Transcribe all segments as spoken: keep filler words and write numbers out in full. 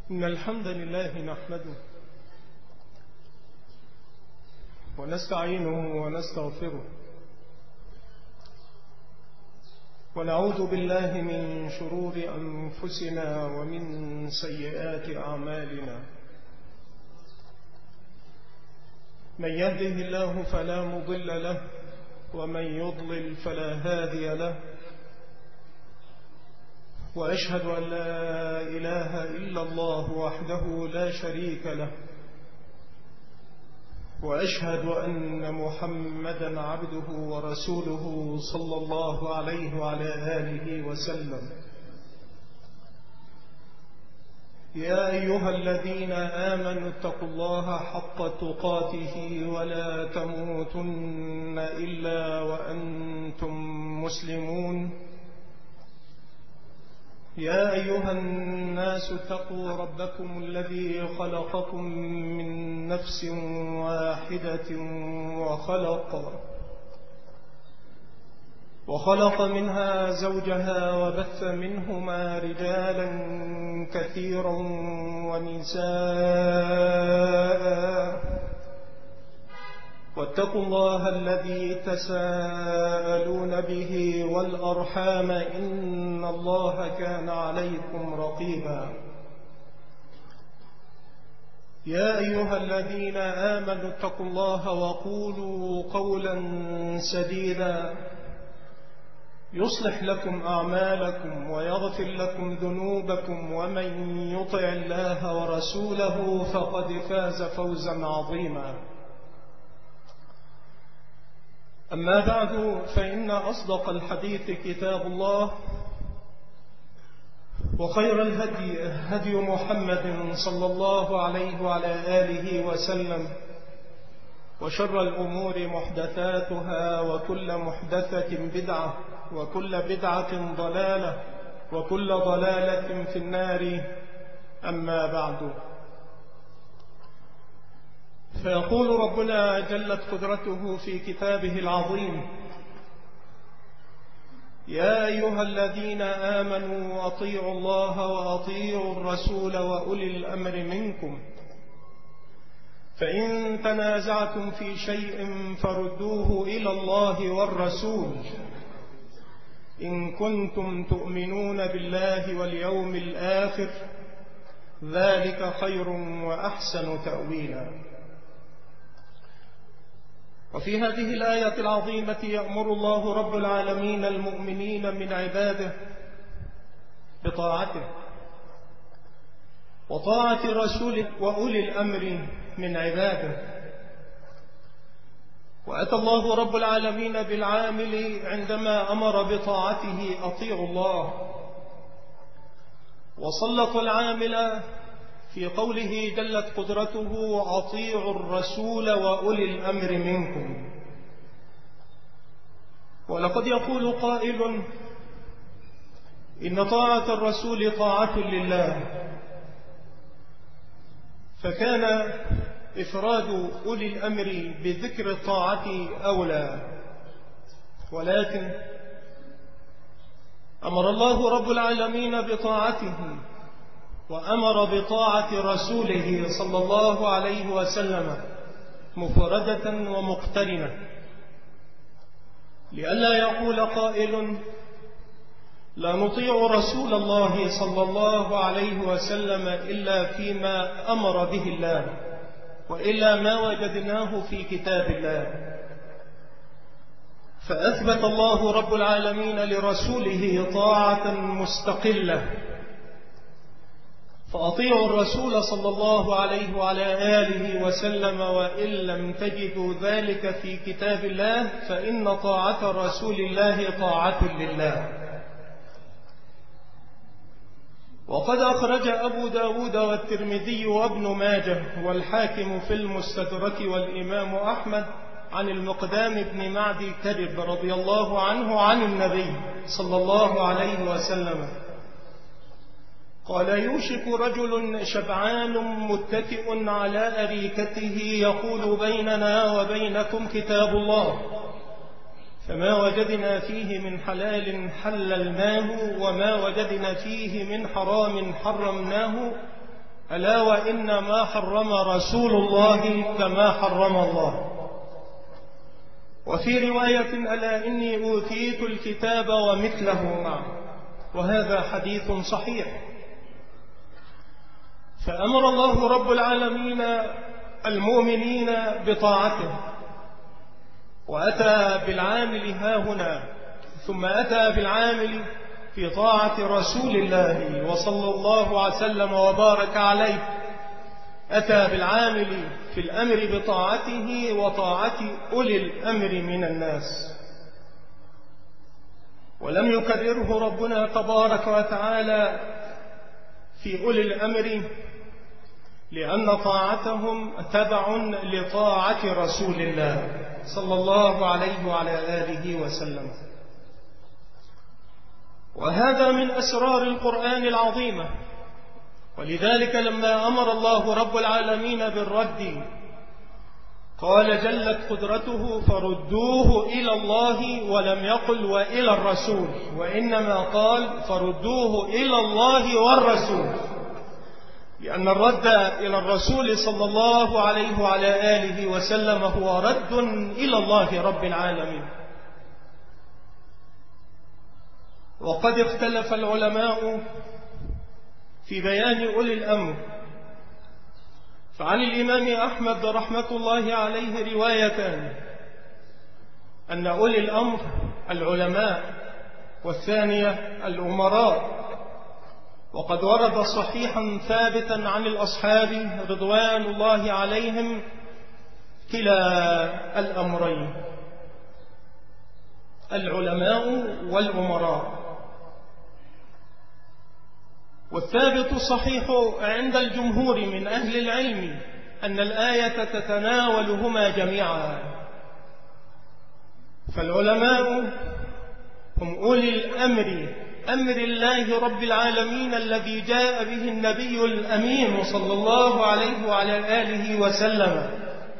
إن الحمد لله نحمده ونستعينه ونستغفره ونعوذ بالله من شرور أنفسنا ومن سيئات أعمالنا. من يهده الله فلا مضل له ومن يضلل فلا هادي له، وأشهد أن لا إله إلا الله وحده لا شريك له، وأشهد أن محمدا عبده ورسوله صلى الله عليه وعلى آله وسلم. يا أيها الذين آمنوا اتقوا الله حق تقاته ولا تموتن إلا وأنتم مسلمون. يا أيها الناس اتقوا ربكم الذي خلقكم من نفس واحدة وخلق وخلق منها زوجها وبث منهما رجالا كثيرا ونساء، واتقوا الله الذي تساءلون به والأرحام إن الله كان عليكم رقيبا. يا أيها الذين آمنوا اتقوا الله وقولوا قولا سديدا يصلح لكم أعمالكم ويغفر لكم ذنوبكم، ومن يطع الله ورسوله فقد فاز فوزا عظيما. أما بعد، فإن أصدق الحديث كتاب الله، وخير الهدي هدي محمد صلى الله عليه وعلى آله وسلم، وشر الأمور محدثاتها، وكل محدثة بدعة، وكل بدعة ضلالة، وكل ضلالة في النار. أما بعد، فيقول ربنا جلت قدرته في كتابه العظيم: يا أيها الذين آمنوا أطيعوا الله وأطيعوا الرسول وأولي الأمر منكم، فإن تنازعتم في شيء فردوه إلى الله والرسول إن كنتم تؤمنون بالله واليوم الآخر، ذلك خير وأحسن تأويلا. وفي هذه الآية العظيمة يأمر الله رب العالمين المؤمنين من عباده بطاعته، وطاعة الرسول وأولي الأمر من عباده. وأتى الله رب العالمين بالعامل عندما أمر بطاعته: أطيعوا الله. وسلط العامل في قوله جلت قدرته: وأطيعوا الرسول وأولي الأمر منكم. ولقد يقول قائل: إن طاعة الرسول طاعة لله، فكان إفراد أولي الأمر بذكر الطاعة أولى. ولكن أمر الله رب العالمين بطاعته، وأمر بطاعة رسوله صلى الله عليه وسلم مفردة ومقترنة، لئلا يقول قائل: لا نطيع رسول الله صلى الله عليه وسلم إلا فيما أمر به الله، وإلا ما وجدناه في كتاب الله. فأثبت الله رب العالمين لرسوله طاعة مستقلة، فأطيعوا الرسول صلى الله عليه وعلى آله وسلم، وإن لم تجدوا ذلك في كتاب الله فإن طاعة رسول الله طاعة لله. وقد أخرج أبو داود والترمذي وابن ماجه والحاكم في المستدرك والإمام أحمد عن المقدام بن معدي كرب رضي الله عنه عن النبي صلى الله عليه وسلم قال: يوشك رجل شبعان متكئ على أريكته يقول: بيننا وبينكم كتاب الله، فما وجدنا فيه من حلال حللناه، وما وجدنا فيه من حرام حرمناه، ألا وإن ما حرم رسول الله كما حرم الله. وفي رواية ألا إني أوتيت الكتاب ومثله معه، وهذا حديث صحيح. فأمر الله رب العالمين المؤمنين بطاعته، وأتى بالعامل هاهنا، ثم أتى بالعامل في طاعة رسول الله وصلى الله وسلم وبارك عليه. أتى بالعامل في الأمر بطاعته وطاعة أولي الأمر من الناس، ولم يكرره ربنا تبارك وتعالى في أولي الأمر، لأن طاعتهم تبع لطاعة رسول الله صلى الله عليه وعلى آله وسلم. وهذا من أسرار القرآن العظيمة. ولذلك لما أمر الله رب العالمين بالرد قال جلت قدرته فردوه إلى الله، ولم يقل وإلى الرسول، وإنما قال فردوه إلى الله والرسول، لأن الرد إلى الرسول صلى الله عليه وعلى آله وسلم هو رد إلى الله رب العالمين. وقد اختلف العلماء في بيان أولي الأمر، فعن الإمام أحمد رحمة الله عليه روايتان: أن أولي الأمر العلماء، والثانية الأمراء. وقد ورد صحيحا ثابتا عن الأصحاب رضوان الله عليهم كلا الأمرين، العلماء والأمراء. والثابت صحيح عند الجمهور من أهل العلم أن الآية تتناولهما جميعا. فالعلماء هم أولي الأمر، أمر الله رب العالمين الذي جاء به النبي الأمين صلى الله عليه وعلى آله وسلم،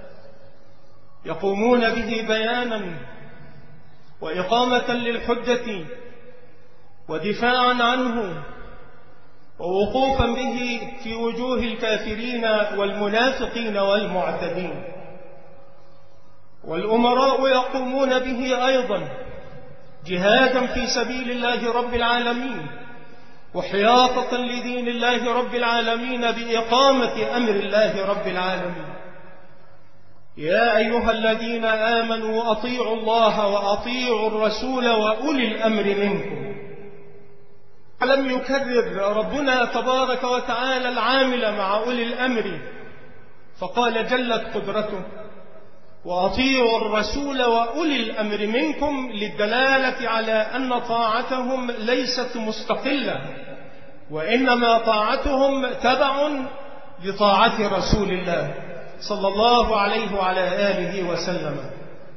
يقومون به بيانا وإقامة للحجة ودفاعا عنه ووقوفا به في وجوه الكافرين والمنافقين والمعتدين. والأمراء يقومون به أيضا جهادا في سبيل الله رب العالمين، وحياطة لدين الله رب العالمين بإقامة أمر الله رب العالمين. يا أيها الذين آمنوا أطيعوا الله وأطيعوا الرسول وأولي الأمر منكم. ألم يكرر ربنا تبارك وتعالى العامل مع أولي الأمر، فقال جلت قدرته وأطيعوا الرسول وأولي الأمر منكم، للدلالة على أن طاعتهم ليست مستقلة، وإنما طاعتهم تبع لطاعة رسول الله صلى الله عليه وعلى آله وسلم.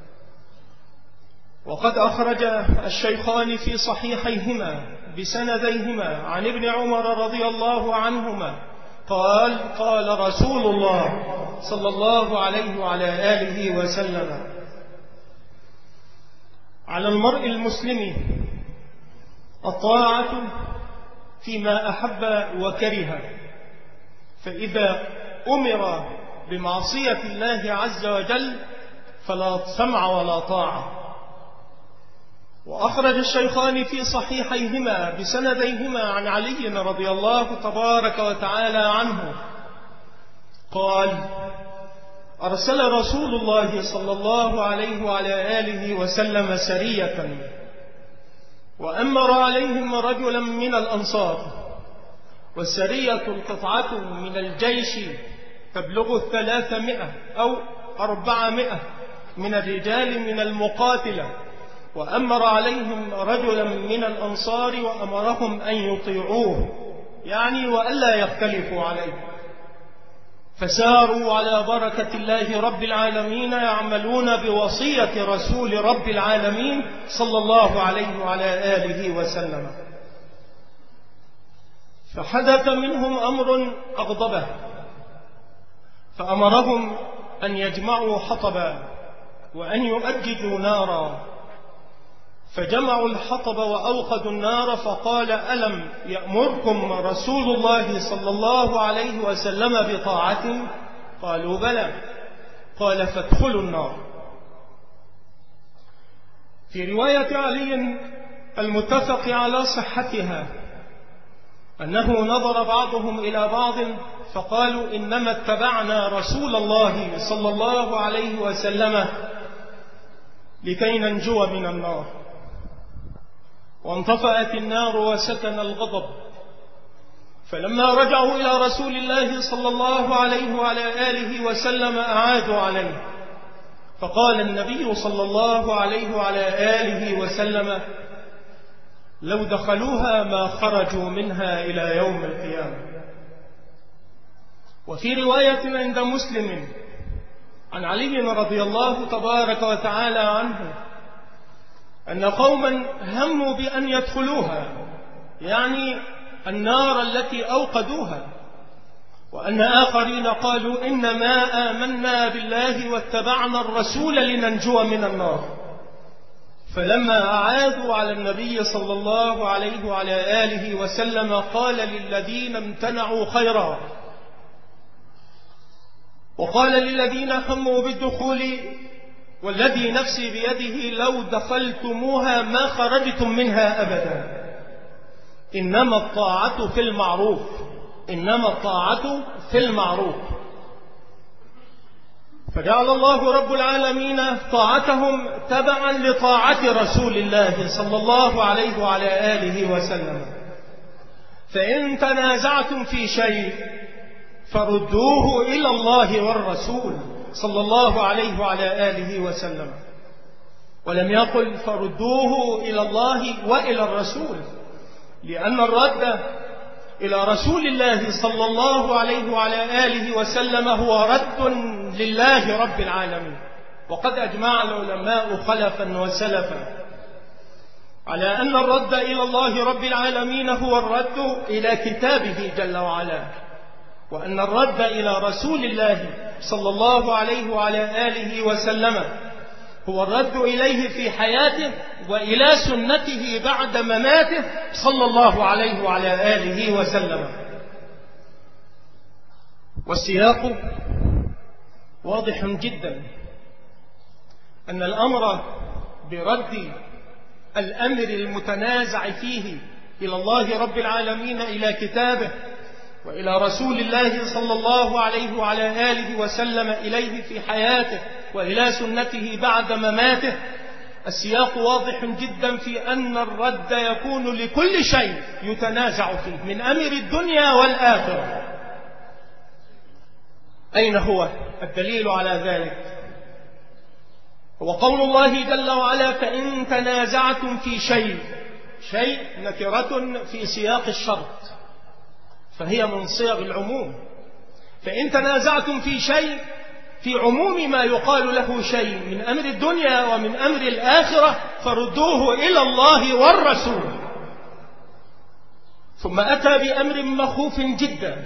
وقد أخرج الشيخان في صحيحيهما بسنديهما عن ابن عمر رضي الله عنهما قال قال رسول الله صلى الله عليه وعلى آله وسلم: على المرء المسلم الطاعة فيما أحب وكره، فإذا أمر بمعصية الله عز وجل فلا سمع ولا طاعة. وأخرج الشيخان في صحيحيهما بسنديهما عن علي رضي الله تبارك وتعالى عنه قال: أرسل رسول الله صلى الله عليه وعلى آله وسلم سرية، وأمر عليهم رجلا من الأنصار، والسرية القطعة من الجيش تبلغ الثلاثمائة أو أربعمائة من الرجال من المقاتلة، وأمر عليهم رجلا من الأنصار وأمرهم أن يطيعوه، يعني وألا يختلفوا عليه. فساروا على بركة الله رب العالمين يعملون بوصية رسول رب العالمين صلى الله عليه وعلى آله وسلم. فحدث منهم أمر أغضبه، فأمرهم أن يجمعوا حطبا وأن يؤججوا نارا، فجمعوا الحطب وأوقدوا النار، فقال: ألم يأمركم رسول الله صلى الله عليه وسلم بطاعته؟ قالوا: بلى. قال: فادخلوا النار. في رواية علي المتفق على صحتها أنه نظر بعضهم إلى بعض فقالوا: إنما اتبعنا رسول الله صلى الله عليه وسلم لكي ننجو من النار. وانطفأت النار وسكن الغضب، فلما رجعوا إلى رسول الله صلى الله عليه وعلى آله وسلم أعادوا عليه، فقال النبي صلى الله عليه وعلى آله وسلم: لو دخلوها ما خرجوا منها إلى يوم القيامة. وفي رواية عند مسلم عن علي رضي الله تبارك وتعالى عنه أن قوما هموا بأن يدخلوها، يعني النار التي أوقدوها، وأن آخرين قالوا: إنما آمنا بالله واتبعنا الرسول لننجو من النار. فلما أعادوا على النبي صلى الله عليه وعلى آله وسلم قال للذين امتنعوا خيرا، وقال للذين هموا بالدخول: والذي نفسي بيده لو دخلتموها ما خرجتم منها أبدا. إنما الطاعة في المعروف، إنما الطاعة في المعروف. فجعل الله رب العالمين طاعتهم تبعا لطاعة رسول الله صلى الله عليه وعلى آله وسلم. فإن تنازعتم في شيء فردوه إلى الله والرسول صلى الله عليه وعلى آله وسلم، ولم يقل فردوه إلى الله وإلى الرسول، لأن الرد إلى رسول الله صلى الله عليه وعلى آله وسلم هو رد لله رب العالمين. وقد أجمع العلماء خلفا وسلفا على أن الرد إلى الله رب العالمين هو الرد إلى كتابه جل وعلا، وأن الرد إلى رسول الله صلى الله عليه وعلى آله وسلم هو الرد إليه في حياته وإلى سنته بعد مماته صلى الله عليه وعلى آله وسلم. والسياق واضح جدا أن الأمر برد الأمر المتنازع فيه إلى الله رب العالمين، إلى كتابه وإلى رسول الله صلى الله عليه وعلى آله وسلم إليه في حياته وإلى سنته بعد مماته. السياق واضح جدا في أن الرد يكون لكل شيء يتنازع فيه من أمر الدنيا والآخرة. أين هو الدليل على ذلك؟ هو قول الله جل وعلا: فإن تنازعتم في شيء. شيء نكرة في سياق الشرط، فهي من صيغ العموم. فإن تنازعتم في شيء في عموم ما يقال له شيء من أمر الدنيا ومن أمر الآخرة فردوه إلى الله والرسول. ثم أتى بأمر مخوف جدا،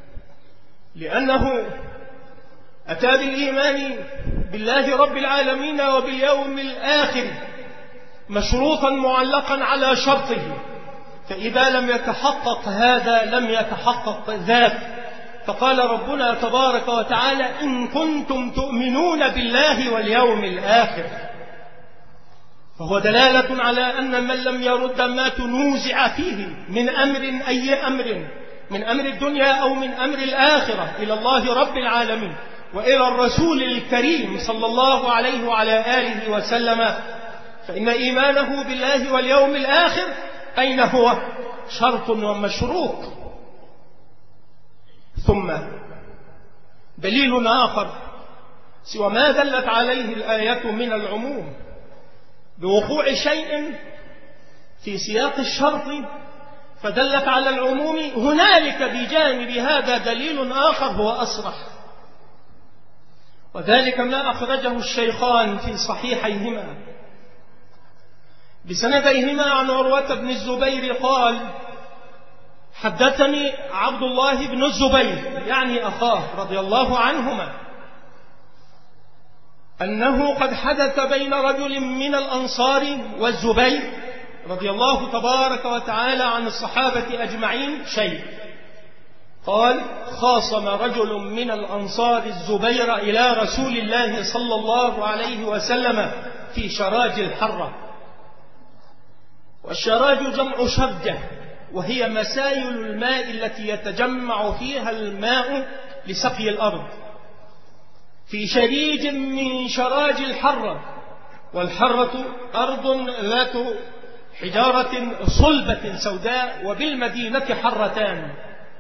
لأنه أتى بالإيمان بالله رب العالمين وباليوم الآخر مشروطا معلقا على شرطه، فإذا لم يتحقق هذا لم يتحقق ذاك. فقال ربنا تبارك وتعالى: إن كنتم تؤمنون بالله واليوم الآخر. فهو دلالة على أن من لم يرد ما تنوزع فيه من أمر، أي أمر من أمر الدنيا أو من أمر الآخرة، إلى الله رب العالمين وإلى الرسول الكريم صلى الله عليه وعلى آله وسلم، فإن إيمانه بالله واليوم الآخر أين هو؟ شرط ومشروط. ثم دليل آخر سوى ما دلت عليه الآية من العموم بوقوع شيء في سياق الشرط فدلت على العموم، هنالك بجانب هذا دليل آخر هو أصرح، وذلك ما أخرجه الشيخان في صحيحيهما بسنديهما عن عروة بن الزبير قال: حدثني عبد الله بن الزبير يعني أخاه رضي الله عنهما أنه قد حدث بين رجل من الأنصار والزبير رضي الله تبارك وتعالى عن الصحابة أجمعين شيء. قال: خاصم رجل من الأنصار الزبير إلى رسول الله صلى الله عليه وسلم في شراج الحرة. والشراج جمع شرجة، وهي مسايل الماء التي يتجمع فيها الماء لسقي الأرض، في شريج من شراج الحرة. والحرة أرض ذات حجارة صلبة سوداء، وبالمدينة حرتان.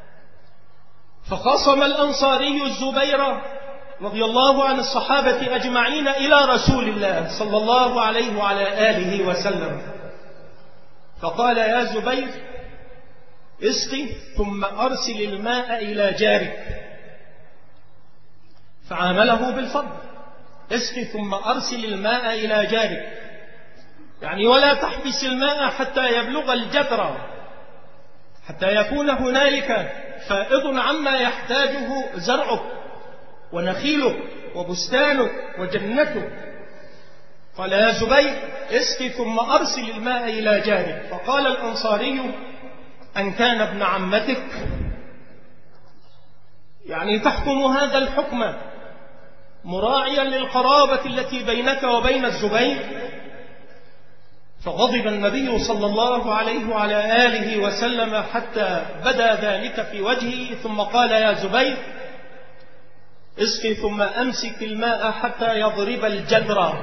فخاصم الأنصاري الزبير رضي الله عن الصحابة أجمعين إلى رسول الله صلى الله عليه وعلى آله وسلم، فقال: يا زبير، اسقي ثم أرسل الماء إلى جارك. فعامله بالفضل: اسقي ثم أرسل الماء إلى جارك، يعني ولا تحبس الماء حتى يبلغ الجدر، حتى يكون هنالك فائض عما يحتاجه زرعك ونخيلك وبستانك وجنتك. قال: يا زبير، اسقي ثم أرسل الماء إلى جارك. فقال الأنصاري: أن كان ابن عمتك، يعني تحكم هذا الحكم مراعيا للقرابة التي بينك وبين الزبير. فغضب النبي صلى الله عليه وعلى آله وسلم حتى بدا ذلك في وجهه، ثم قال: يا زبير، اسقي ثم أمسك الماء حتى يضرب الجدر،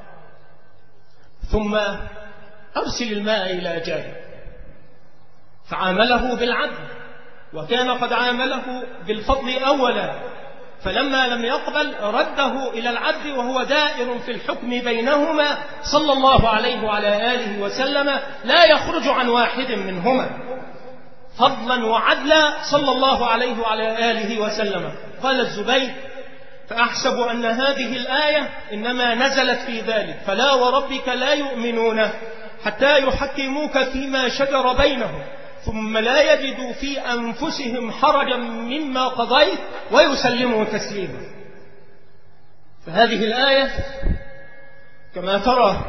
ثم أرسل الماء إلى جارك. فعامله بالعدل، وكان قد عامله بالفضل أولا، فلما لم يقبل رده إلى العدل، وهو دائر في الحكم بينهما صلى الله عليه وعلى آله وسلم، لا يخرج عن واحد منهما، فضلا وعدلا صلى الله عليه وعلى آله وسلم. قال الزبير: فأحسب أن هذه الآية إنما نزلت في ذلك، فلا وربك لا يؤمنون حتى يحكموك فيما شجر بينهم ثم لا يجدوا في أنفسهم حرجا مما قضيت ويسلموا تسليما. فهذه الآية كما ترى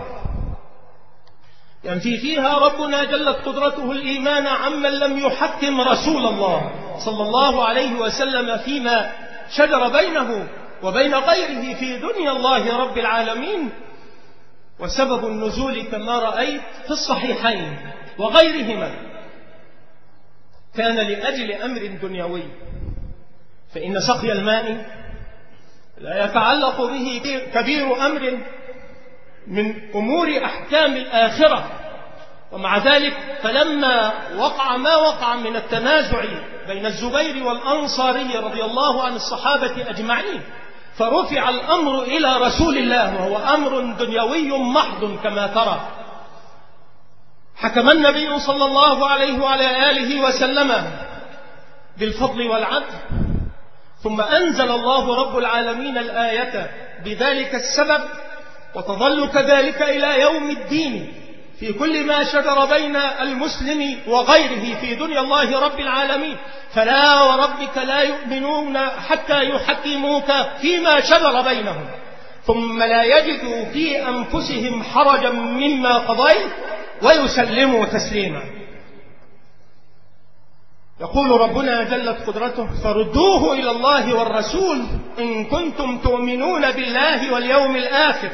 ينفي فيها ربنا جلت قدرته الإيمان عمن لم يحكم رسول الله صلى الله عليه وسلم فيما شجر بينه وبين غيره في دنيا الله رب العالمين. وسبب النزول كما رأيت في الصحيحين وغيرهما كان لأجل أمر دنيوي، فإن سقي الماء لا يتعلق به كبير أمر من أمور أحكام الآخرة. ومع ذلك فلما وقع ما وقع من التنازع بين الزبير والأنصاري رضي الله عن الصحابة أجمعين، فرفع الأمر إلى رسول الله، وهو أمر دنيوي محض كما ترى. حكم النبي صلى الله عليه وعلى آله وسلم بالفضل والعدل، ثم أنزل الله رب العالمين الآية بذلك السبب، وتظل كذلك إلى يوم الدين في كل ما شجر بين المسلم وغيره في دنيا الله رب العالمين. فلا وربك لا يؤمنون حتى يحكموك فيما شجر بينهم ثم لا يجدوا في أنفسهم حرجا مما قضيت ويسلموا تسليما. يقول ربنا جلت قدرته: فردوه إلى الله والرسول إن كنتم تؤمنون بالله واليوم الآخر.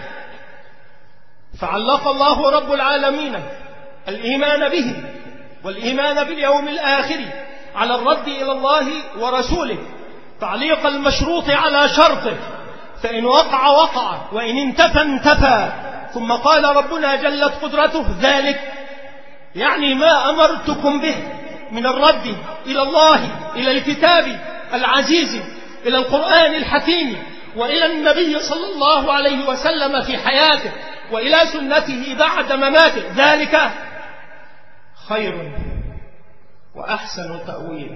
فعلق الله رب العالمين الإيمان به والإيمان باليوم الآخر على الرد إلى الله ورسوله تعليق المشروط على شرطه، فإن وقع وقع وإن انتفى انتفى. ثم قال ربنا جلت قدرته: ذلك يعني ما أمرتكم به من الرد إلى الله، إلى الكتاب العزيز، إلى القرآن الحكيم، وإلى النبي صلى الله عليه وسلم في حياته، وإلى سنته بعد مماته، ذلك خير وأحسن تأويلا.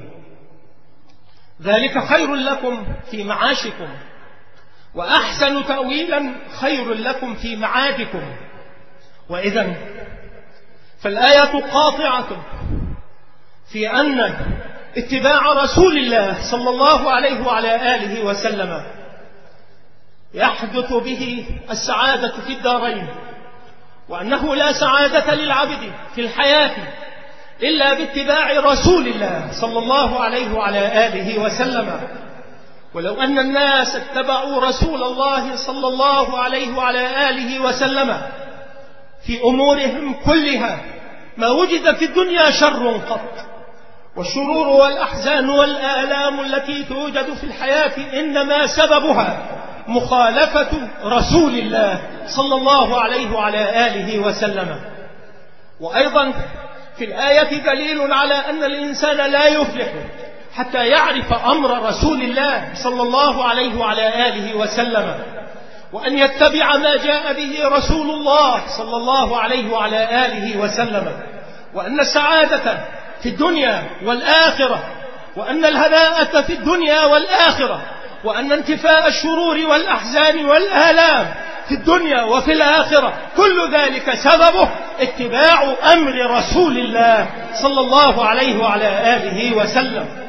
ذلك خير لكم في معاشكم، وأحسن تأويلا خير لكم في معادكم. وإذن فالآية قاطعة في أن اتباع رسول الله صلى الله عليه وعلى آله وسلم يحدث به السعادة في الدارين، وأنه لا سعادة للعبد في الحياة إلا باتباع رسول الله صلى الله عليه وعلى آله وسلم. ولو أن الناس اتبعوا رسول الله صلى الله عليه وعلى آله وسلم في أمورهم كلها ما وجد في الدنيا شر قط. والشرور والأحزان والآلام التي توجد في الحياة إنما سببها مخالفة رسول الله صلى الله عليه وعلى آله وسلم. وأيضا في الآية دليل على أن الإنسان لا يفلح حتى يعرف أمر رسول الله صلى الله عليه وعلى آله وسلم، وأن يتبع ما جاء به رسول الله صلى الله عليه وعلى آله وسلم، وأن السعادة في الدنيا والآخرة، وأن الهناءة في الدنيا والآخرة، وأن انتفاء الشرور والأحزان والآلام في الدنيا وفي الآخرة كل ذلك سببه اتباع أمر رسول الله صلى الله عليه وعلى آله وسلم.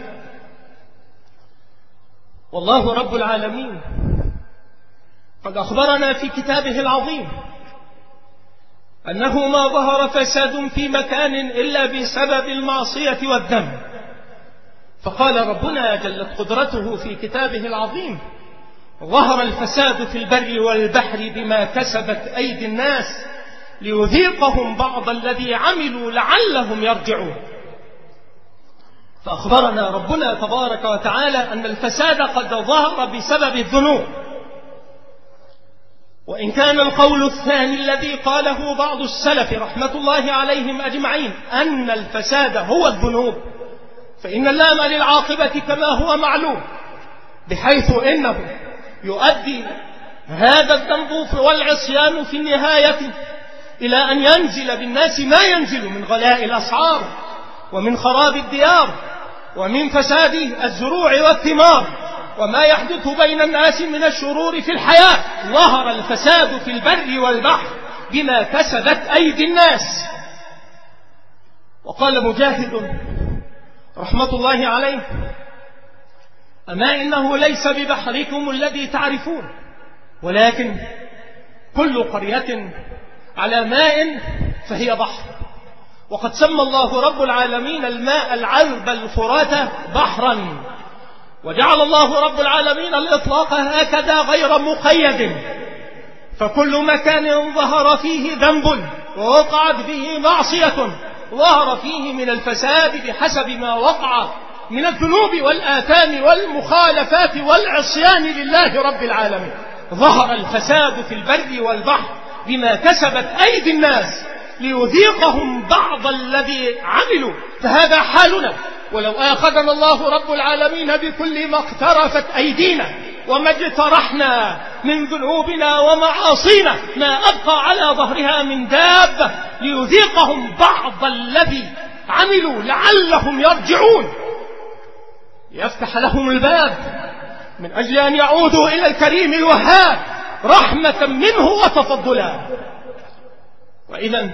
والله رب العالمين قد أخبرنا في كتابه العظيم أنه ما ظهر فساد في مكان إلا بسبب المعصية والذنب. فقال ربنا جلت قدرته في كتابه العظيم: ظهر الفساد في البر والبحر بما كسبت أيدي الناس ليذيقهم بعض الذي عملوا لعلهم يرجعون. فأخبرنا ربنا تبارك وتعالى أن الفساد قد ظهر بسبب الذنوب. وإن كان القول الثاني الذي قاله بعض السلف رحمة الله عليهم أجمعين أن الفساد هو الذنوب، فإن اللام للعاقبة كما هو معلوم، بحيث إنه يؤدي هذا الذنب والعصيان في النهاية إلى أن ينزل بالناس ما ينزل من غلاء الأسعار ومن خراب الديار ومن فساد الزروع والثمار وما يحدث بين الناس من الشرور في الحياة. ظهر الفساد في البر والبحر بما كسبت أيدي الناس. وقال مجاهد رحمة الله عليه: أما إنه ليس ببحركم الذي تعرفون، ولكن كل قرية على ماء فهي بحر. وقد سمى الله رب العالمين الماء العذب الفرات بحرا، وجعل الله رب العالمين الإطلاق هكذا غير مقيد. فكل مكان ظهر فيه ذنب ووقعت فيه معصية ظهر فيه من الفساد بحسب ما وقع من الذنوب والآثام والمخالفات والعصيان لله رب العالمين. ظهر الفساد في البر والبحر بما كسبت أيدي الناس ليذيقهم بعض الذي عملوا. فهذا حالنا، ولو آخذنا الله رب العالمين بكل ما اقترفت أيدينا وما اجترحنا من ذنوبنا ومعاصينا ما أبقى على ظهرها من دابة ليذيقهم بعض الذي عملوا لعلهم يرجعون، يفتح لهم الباب من أجل أن يعودوا إلى الكريم الوهاب رحمة منه وتفضلا. وإذا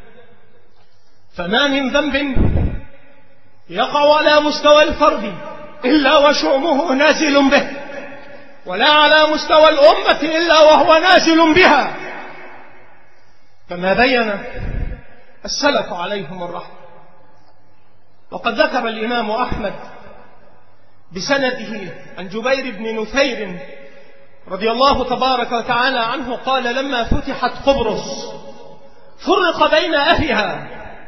فما من ذنب يقع على مستوى الفرد إلا وشؤمه نازل به، ولا على مستوى الأمة إلا وهو نازل بها، كما بين السلف عليهم الرحمة. وقد ذكر الإمام أحمد بسنده عن جبير بن نفير رضي الله تبارك وتعالى عنه قال: لما فتحت قبرص فرق بين أهلها،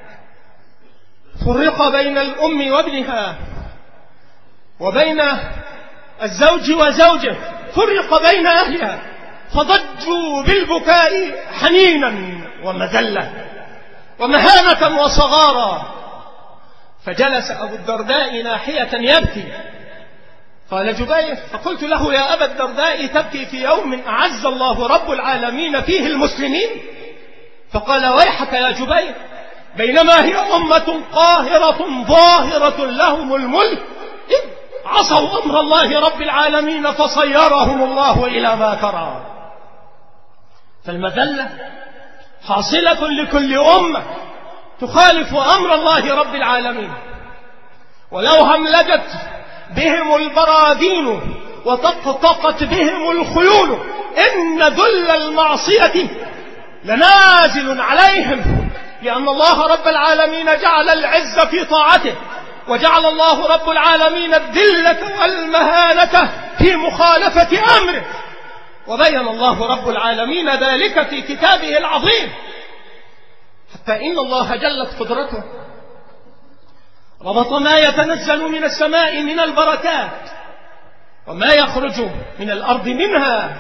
فرق بين الأم وابنها وبين الزوج وزوجه، فرق بين أهلها، فضجوا بالبكاء حنينا ومذلة ومهانة وصغارا. فجلس أبو الدرداء ناحية يبكي. قال جبير: فقلت له: يا أبا الدرداء تبكي في يوم أعز الله رب العالمين فيه المسلمين؟ فقال: ويحك يا جبير، بينما هي أمة قاهرة ظاهرة لهم الملك إذ عصوا أمر الله رب العالمين فصيرهم الله إلى ما ترى. فالمذلة حاصلة لكل أمة تخالف أمر الله رب العالمين. ولو هملجت بهم البراذين وطقطقت بهم الخيول إن ذل المعصية لنازل عليهم، لأن الله رب العالمين جعل العز في طاعته، وجعل الله رب العالمين الذلة والمهانة في مخالفة أمره، وبين الله رب العالمين ذلك في كتابه العظيم، حتى إن الله جلت قدرته ربط ما يتنزل من السماء من البركات وما يخرج من الأرض منها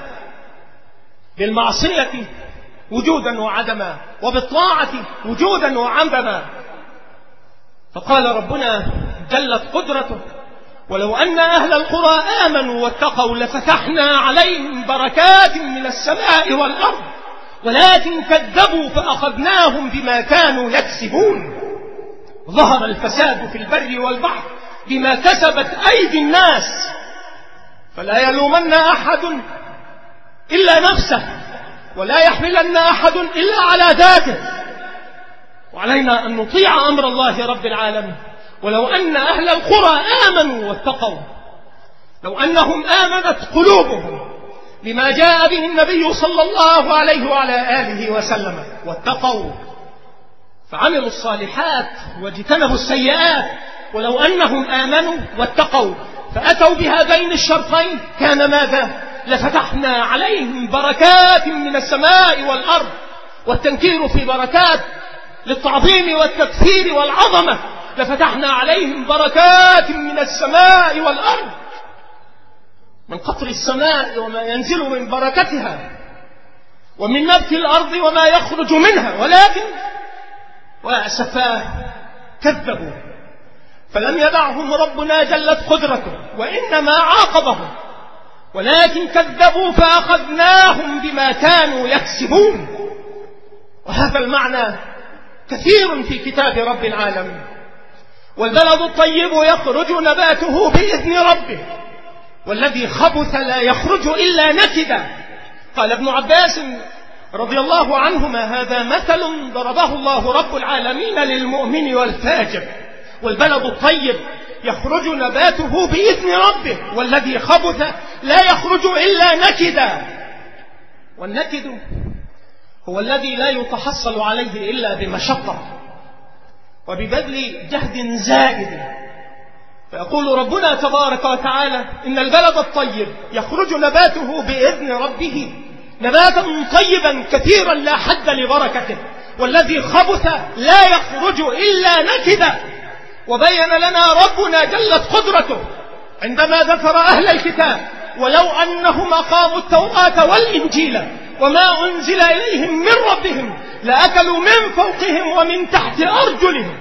بالمعصية وجودا وعدما، وبالطاعة وجودا وعدما. فقال ربنا جلت قدرته: ولو أن أهل القرى آمنوا واتقوا لفتحنا عليهم بركات من السماء والأرض ولكن كذبوا فأخذناهم بما كانوا يكسبون. ظهر الفساد في البر والبحر بما كسبت أيدي الناس، فلا يلومن أحد إلا نفسه، ولا يحملن أحد إلا على ذاته، وعلينا أن نطيع أمر الله رب العالمين. ولو أن أهل القرى آمنوا واتقوا، لو أنهم آمنت قلوبهم بما جاء به النبي صلى الله عليه وعلى آله وسلم، واتقوا فعملوا الصالحات واجتنبوا السيئات، ولو أنهم آمنوا واتقوا فأتوا بهذين الشرطين كان ماذا؟ لفتحنا عليهم بركات من السماء والأرض. والتنكير في بركات للتعظيم والتكثير والعظمة، لفتحنا عليهم بركات من السماء والأرض، من قطر السماء وما ينزل من بركتها، ومن نبت الأرض وما يخرج منها، ولكن وأسفاه كذبوا فلم يدعهم ربنا جلت قدرته، وإنما عاقبهم، ولكن كذبوا فأخذناهم بما كانوا يكسبون. وهذا المعنى كثير في كتاب رب العالمين. والبلد الطيب يخرج نباته بإذن ربه، والذي خبث لا يخرج إلا نكدا. قال ابن عباس رضي الله عنهما: هذا مثل ضربه الله رب العالمين للمؤمن والفاجر. والبلد الطيب يخرج نباته بإذن ربه، والذي خبث لا يخرج إلا نكدا. والنكد هو الذي لا يتحصل عليه إلا بمشقة وببذل جهد زائد. فيقول ربنا تبارك وتعالى: إن البلد الطيب يخرج نباته بإذن ربه نباتا طيبا كثيرا لا حد لبركته، والذي خبث لا يخرج إلا نكدا. وبين لنا ربنا جلت قدرته عندما ذكر أهل الكتاب: ولو أنهم أقاموا التوراة والإنجيل وما أنزل إليهم من ربهم لأكلوا من فوقهم ومن تحت أرجلهم.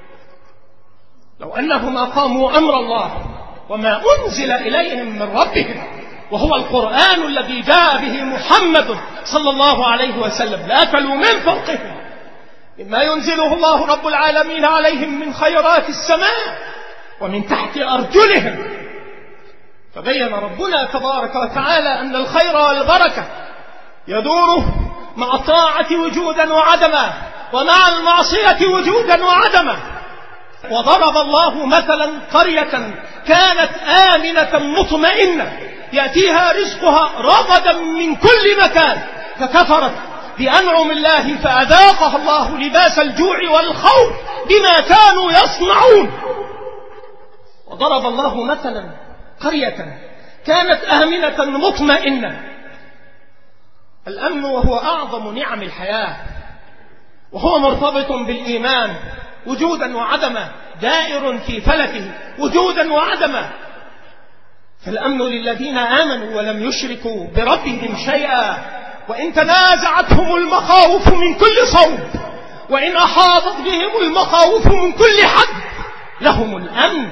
لو أنهم أقاموا أمر الله وما أنزل إليهم من ربهم، وهو القرآن الذي جاء به محمد صلى الله عليه وسلم، لأكلوا من فوقهم مما ينزله الله رب العالمين عليهم من خيرات السماء ومن تحت أرجلهم. فبين ربنا تبارك وتعالى أن الخير والبركة يدور مع الطاعة وجودا وعدما، ومع المعصية وجودا وعدما. وضرب الله مثلا قرية كانت آمنة مطمئنة يأتيها رزقها رغدا من كل مكان، فكفرت بأنعم الله فأذاقها الله لباس الجوع والخوف بما كانوا يصنعون. وضرب الله مثلا قرية كانت آمنة مطمئنة. الأمن وهو أعظم نعم الحياة، وهو مرتبط بالإيمان وجودا وعدما، دائر في فلكه وجودا وعدما. فالأمن للذين آمنوا ولم يشركوا بربهم شيئا، وإن تنازعتهم المخاوف من كل صوب، وإن أحاطت بهم المخاوف من كل حد، لهم الأمن.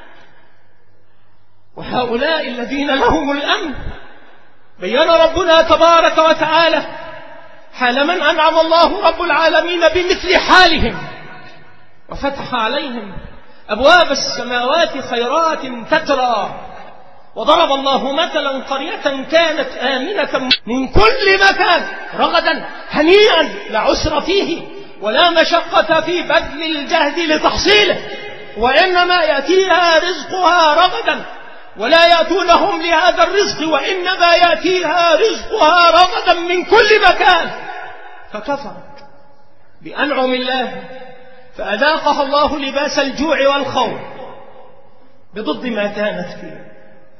وهؤلاء الذين لهم الأمن بين ربنا تبارك وتعالى حال من أنعم الله رب العالمين بمثل حالهم، وفتح عليهم أبواب السماوات خيرات تترى. وضرب الله مثلا قرية كانت آمنة من كل مكان رغدا هنيئا، لا عسر فيه ولا مشقة في بذل الجهد لتحصيله، وإنما يأتيها رزقها رغدا ولا يأتونهم لهذا الرزق وإنما يأتيها رزقها رغدا من كل مكان، فكفرت بأنعم الله فأذاقها الله لباس الجوع والخوف بضد ما كانت فيه.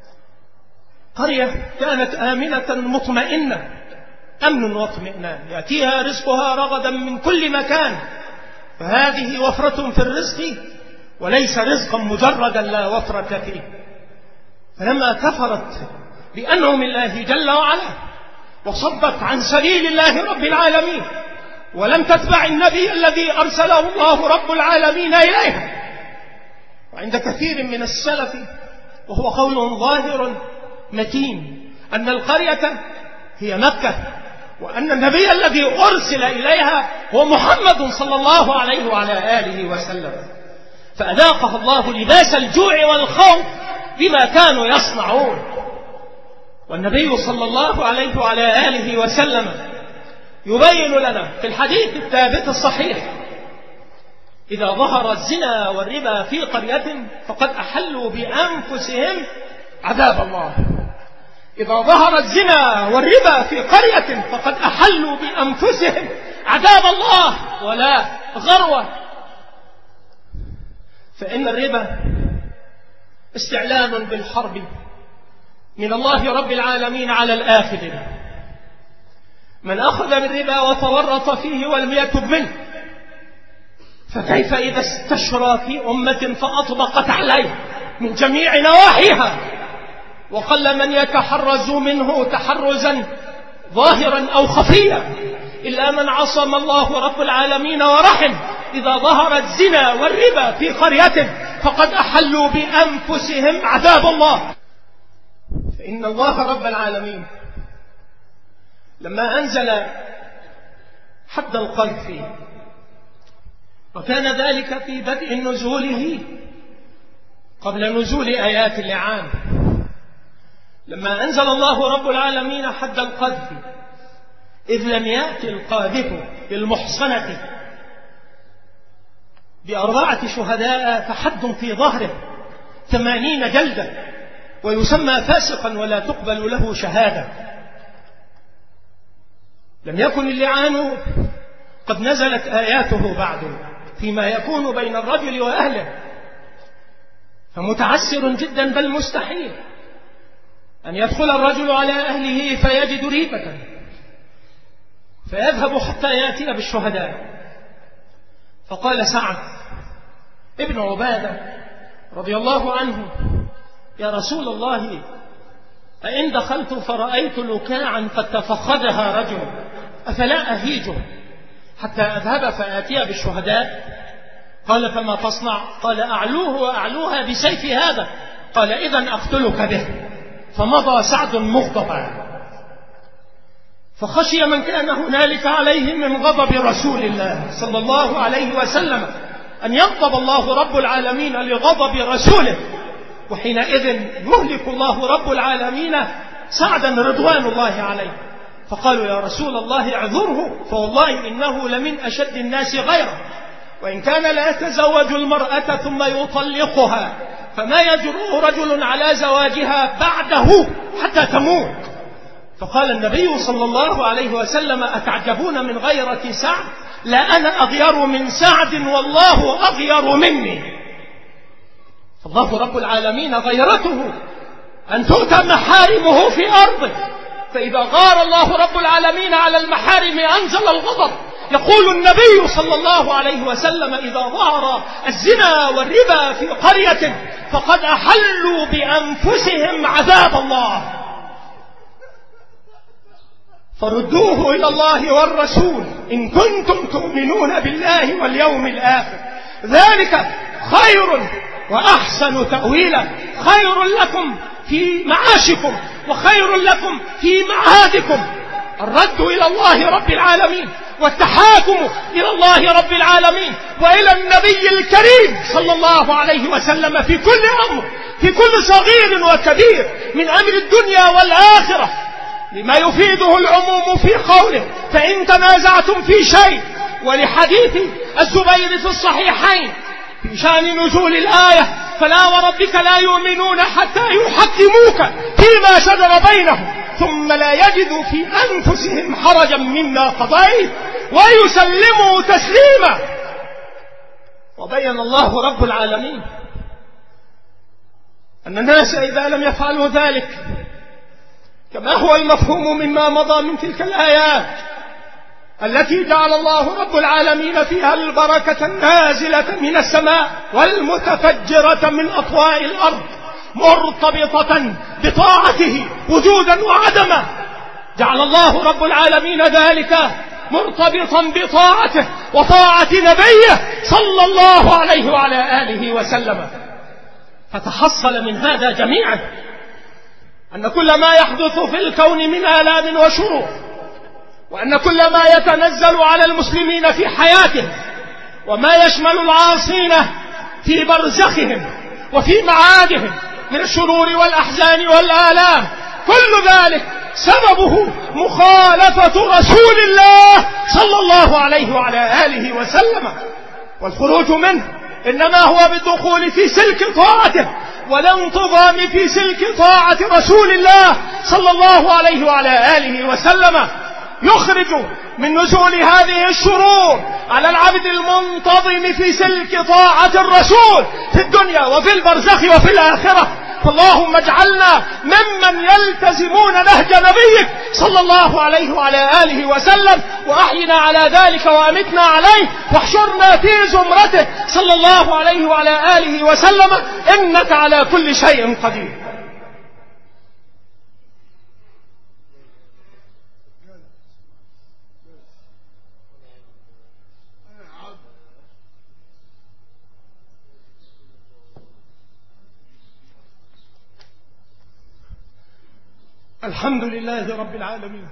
قرية كانت آمنة مطمئنة، أمن واطمئنان، يأتيها رزقها رغدا من كل مكان، فهذه وفرة في الرزق وليس رزقا مجردا لا وفرة فيه. فلما كفرت بأنعم الله جل وعلا وصدت عن سبيل الله رب العالمين ولم تتبع النبي الذي أرسله الله رب العالمين إليها، وعند كثير من السلف وهو قول ظاهر متين أن القرية هي مكة، وأن النبي الذي أرسل إليها هو محمد صلى الله عليه وعلى آله وسلم، فأذاقها الله لباس الجوع والخوف بما كانوا يصنعون. والنبي صلى الله عليه وعلى آله وسلم يبين لنا في الحديث الثابت الصحيح: إذا ظهر الزنا والربا في قرية فقد أحلوا بأنفسهم عذاب الله. إذا ظهر الزنا والربا في قرية فقد أحلوا بأنفسهم عذاب الله ولا غروة. فإن الربا استعلان بالحرب من الله رب العالمين على الآخذ به. من أخذ بالربا وتورط فيه ولم يتب منه، فكيف إذا استشرى في أمة فأطبقت عليه من جميع نواحيها، وقل من يتحرز منه تحرزا ظاهرا أو خفيا إلا من عصم الله رب العالمين ورحم. إذا ظهر الزنا والربا في قرية فقد أحلوا بأنفسهم عذاب الله. فإن الله رب العالمين لما أنزل حد القذف، وكان ذلك في بدء نزوله قبل نزول آيات اللعان، لما أنزل الله رب العالمين حد القذف إذ لم يأتي القاذف بالمحصنة بأربعة شهداء فحد في ظهره ثمانين جلدة، ويسمى فاسقا ولا تقبل له شهادة. لم يكن اللعان قد نزلت آياته بعد فيما يكون بين الرجل وأهله، فمتعسر جدا بل مستحيل أن يدخل الرجل على أهله فيجد ريبة فيذهب حتى يأتي بالشهداء. فقال سعد ابن عبادة رضي الله عنه: يا رسول الله، أئن دخلت فرأيت لكاعا قد تفخذها رجل أفلا أهيجه حتى أذهب فآتي بالشهداء؟ قال: فما تصنع؟ قال: أعلوه وأعلوها بسيف هذا. قال: إذن أقتلك به. فمضى سعد مغضبا، فخشي من كان هنالك عليه من غضب رسول الله صلى الله عليه وسلم أن يغضب الله رب العالمين لغضب رسوله، وحينئذ يهلك الله رب العالمين سعدا رضوان الله عليه. فقالوا: يا رسول الله اعذره، فوالله إنه لمن أشد الناس غيره، وإن كان لا يتزوج المرأة ثم يطلقها فما يجرؤ رجل على زواجها بعده حتى تموت. فقال النبي صلى الله عليه وسلم: أتعجبون من غيرة سعد؟ لا أنا أغير من سعد والله أغير مني. فالله رب العالمين غيرته أن تؤتى محارمه في أرضه، فإذا غار الله رب العالمين على المحارم أنزل الغضب. يقول النبي صلى الله عليه وسلم: إذا ظهر الزنا والربا في قرية فقد أحلوا بأنفسهم عذاب الله، فردوه إلى الله والرسول إن كنتم تؤمنون بالله واليوم الآخر، ذلك خير وأحسن تأويلا، خير لكم في معاشكم وخير لكم في معادكم. الرد إلى الله رب العالمين والتحاكم إلى الله رب العالمين وإلى النبي الكريم صلى الله عليه وسلم في كل أمر، في كل صغير وكبير من أمر الدنيا والآخرة، لما يفيده العموم في قوله: فإن تنازعتم في شيء. ولحديث الزبير في الصحيحين في شأن نزول الآية فلا وربك لا يؤمنون حتى يحكموك فيما شجر بينهم ثم لا يجدوا في أنفسهم حرجا مما قضيت ويسلموا تسليما. وبين الله رب العالمين أن الناس إذا لم يفعلوا ذلك كما هو المفهوم مما مضى من تلك الآيات التي جعل الله رب العالمين فيها البركة النازلة من السماء والمتفجرة من أطواء الأرض مرتبطة بطاعته وجودا وعدما، جعل الله رب العالمين ذلك مرتبطا بطاعته وطاعة نبيه صلى الله عليه وعلى آله وسلم. فتحصل من هذا جميعا أن كل ما يحدث في الكون من آلام وشرور، وأن كل ما يتنزل على المسلمين في حياتهم وما يشمل العاصين في برزخهم وفي معادهم من الشرور والأحزان والآلام، كل ذلك سببه مخالفة رسول الله صلى الله عليه وعلى آله وسلم، والخروج منه إنما هو بالدخول في سلك طاعته والانتظام في سلك طاعة رسول الله صلى الله عليه وعلى آله وسلم، يخرج من نزول هذه الشرور على العبد المنتظم في سلك طاعة الرسول في الدنيا وفي البرزخ وفي الآخرة. فاللهم اجعلنا ممن يلتزمون نهج نبيك صلى الله عليه وعلى آله وسلم، وأحينا على ذلك وأمتنا عليه، واحشرنا في زمرته صلى الله عليه وعلى آله وسلم، إنك على كل شيء قدير. الحمد لله رب العالمين،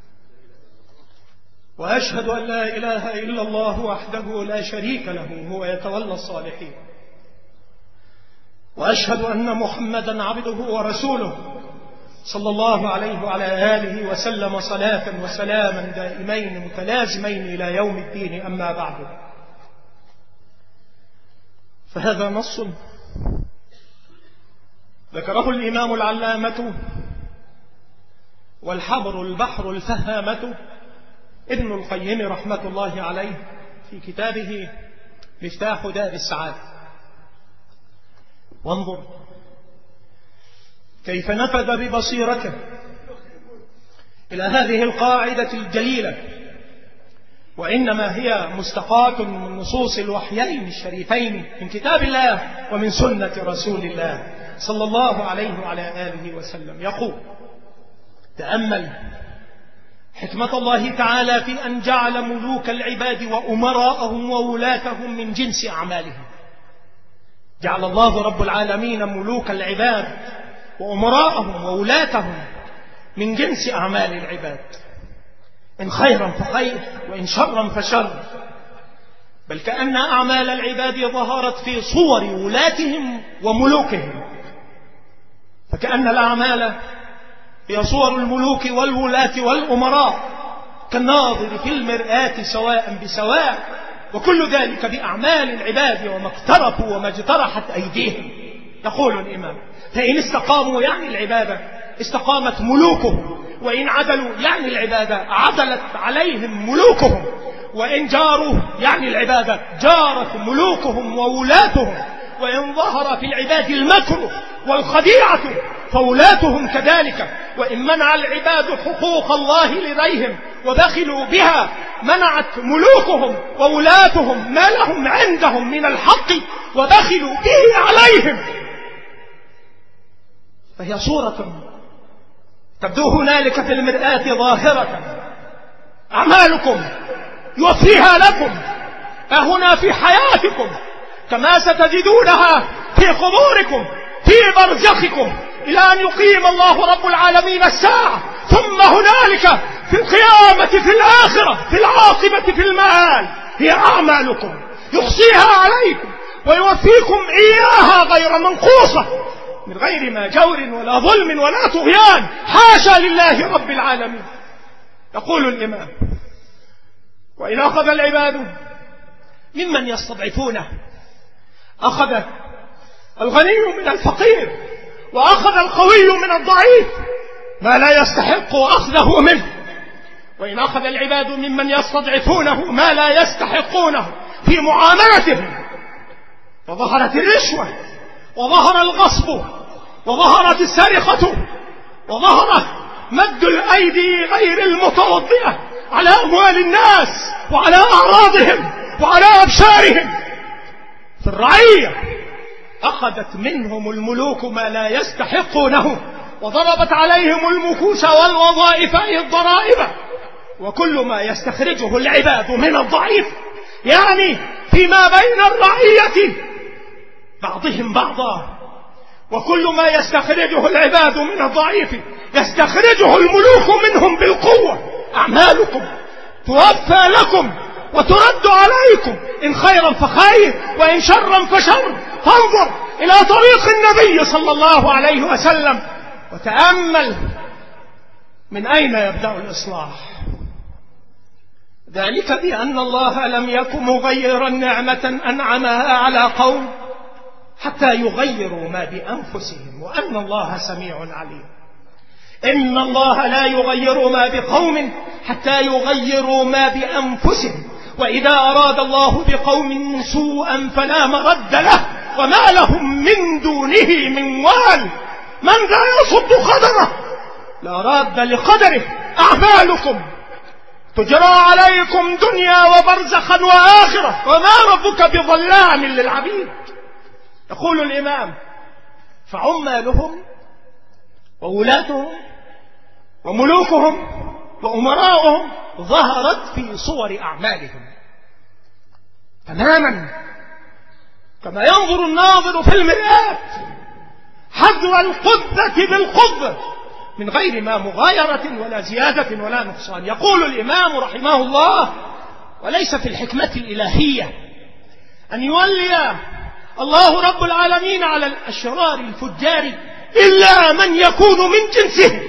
وأشهد أن لا إله إلا الله وحده لا شريك له هو يتولى الصالحين، وأشهد أن محمدا عبده ورسوله صلى الله عليه وعلى آله وسلم صلاة وسلاما دائمين متلازمين إلى يوم الدين. أما بعد، فهذا نص ذكره الإمام العلامة والحبر البحر الفهامة ابن القيم رحمة الله عليه في كتابه مفتاح دار السعادة. وانظر كيف نفذ ببصيرته إلى هذه القاعدة الجليلة، وإنما هي مستقاة من نصوص الوحيين الشريفين من كتاب الله ومن سنة رسول الله صلى الله عليه وعلى آله وسلم. يقول: تأمل حكمة الله تعالى في أن جعل ملوك العباد وأمراءهم وولاتهم من جنس أعمالهم. جعل الله رب العالمين ملوك العباد وأمراءهم وولاتهم من جنس أعمال العباد، إن خيرا فخير وإن شرا فشر، بل كأن أعمال العباد ظهرت في صور ولاتهم وملوكهم، فكأن الأعمال هي صور الملوك والولاة والأمراء كالناظر في المرآة سواء بسواء، وكل ذلك بأعمال العباد وما اقترفوا وما اجترحت أيديهم. يقول الإمام: فإن استقاموا يعني العبادة استقامت ملوكهم، وإن عدلوا يعني العبادة عدلت عليهم ملوكهم، وإن جاروا يعني العبادة جارت ملوكهم وولاتهم، وإن ظهر في العباد المكر والخديعة فولاتهم كذلك، وإن منع العباد حقوق الله لديهم وبخلوا بها منعت ملوكهم وولاتهم ما لهم عندهم من الحق وبخلوا به عليهم. فهي صورة تبدو هنالك في المرآة ظاهرة، أعمالكم يوفيها لكم هنا في حياتكم، كما ستجدونها في قبوركم في برزخكم إلى أن يقيم الله رب العالمين الساعة، ثم هنالك في القيامة في الآخرة في العاقبة في المآل هي أعمالكم يحصيها عليكم ويوفيكم إياها غير منقوصة، من غير ما جور ولا ظلم ولا طغيان، حاشا لله رب العالمين. يقول الإمام: وإن أخذ العباد ممن يستضعفونه أخذ الغني من الفقير، وأخذ القوي من الضعيف ما لا يستحق أخذه منه، وإن أخذ العباد ممن يستضعفونه ما لا يستحقونه في معاملتهم، فظهرت الرشوة وظهر الغصب وظهرت السرقة وظهر مد الأيدي غير المتوضئة على أموال الناس وعلى أعراضهم وعلى أبشارهم. في الرعية أخذت منهم الملوك ما لا يستحقونه، وضربت عليهم المكوس والوظائف أي الضرائب، وكل ما يستخرجه العباد من الضعيف، يعني فيما بين الرعية بعضهم بعضا، وكل ما يستخرجه العباد من الضعيف يستخرجه الملوك منهم بالقوة. أعمالكم توفى لكم وترد عليكم، إن خيرا فخير وإن شرا فشر، فانظر إلى طريق النبي صلى الله عليه وسلم وتأمل من أين يبدأ الإصلاح. ذلك بأن الله لم يكن مغيرا نعمة أنعمها على قوم حتى يغيروا ما بأنفسهم، وأن الله سميع عليم. إن الله لا يغير ما بقوم حتى يغيروا ما بأنفسهم، وإذا أراد الله بقوم سوءا فلا مرد له وما لهم من دونه من وال. من ذا يصد قدره؟ لا راد لقدره. أعمالكم تجرى عليكم دنيا وبرزخا وآخرة، وما ربك بظلام للعبيد. يقول الإمام: فعمالهم وولاتهم وملوكهم وأمراؤهم ظهرت في صور أعمالهم تماما كما ينظر الناظر في المرآة حذو القدة بالقدة من غير ما مغايرة ولا زيادة ولا نقصان. يقول الإمام رحمه الله: وليس في الحكمة الإلهية أن يولي الله رب العالمين على الأشرار الفجار إلا من يكون من جنسه.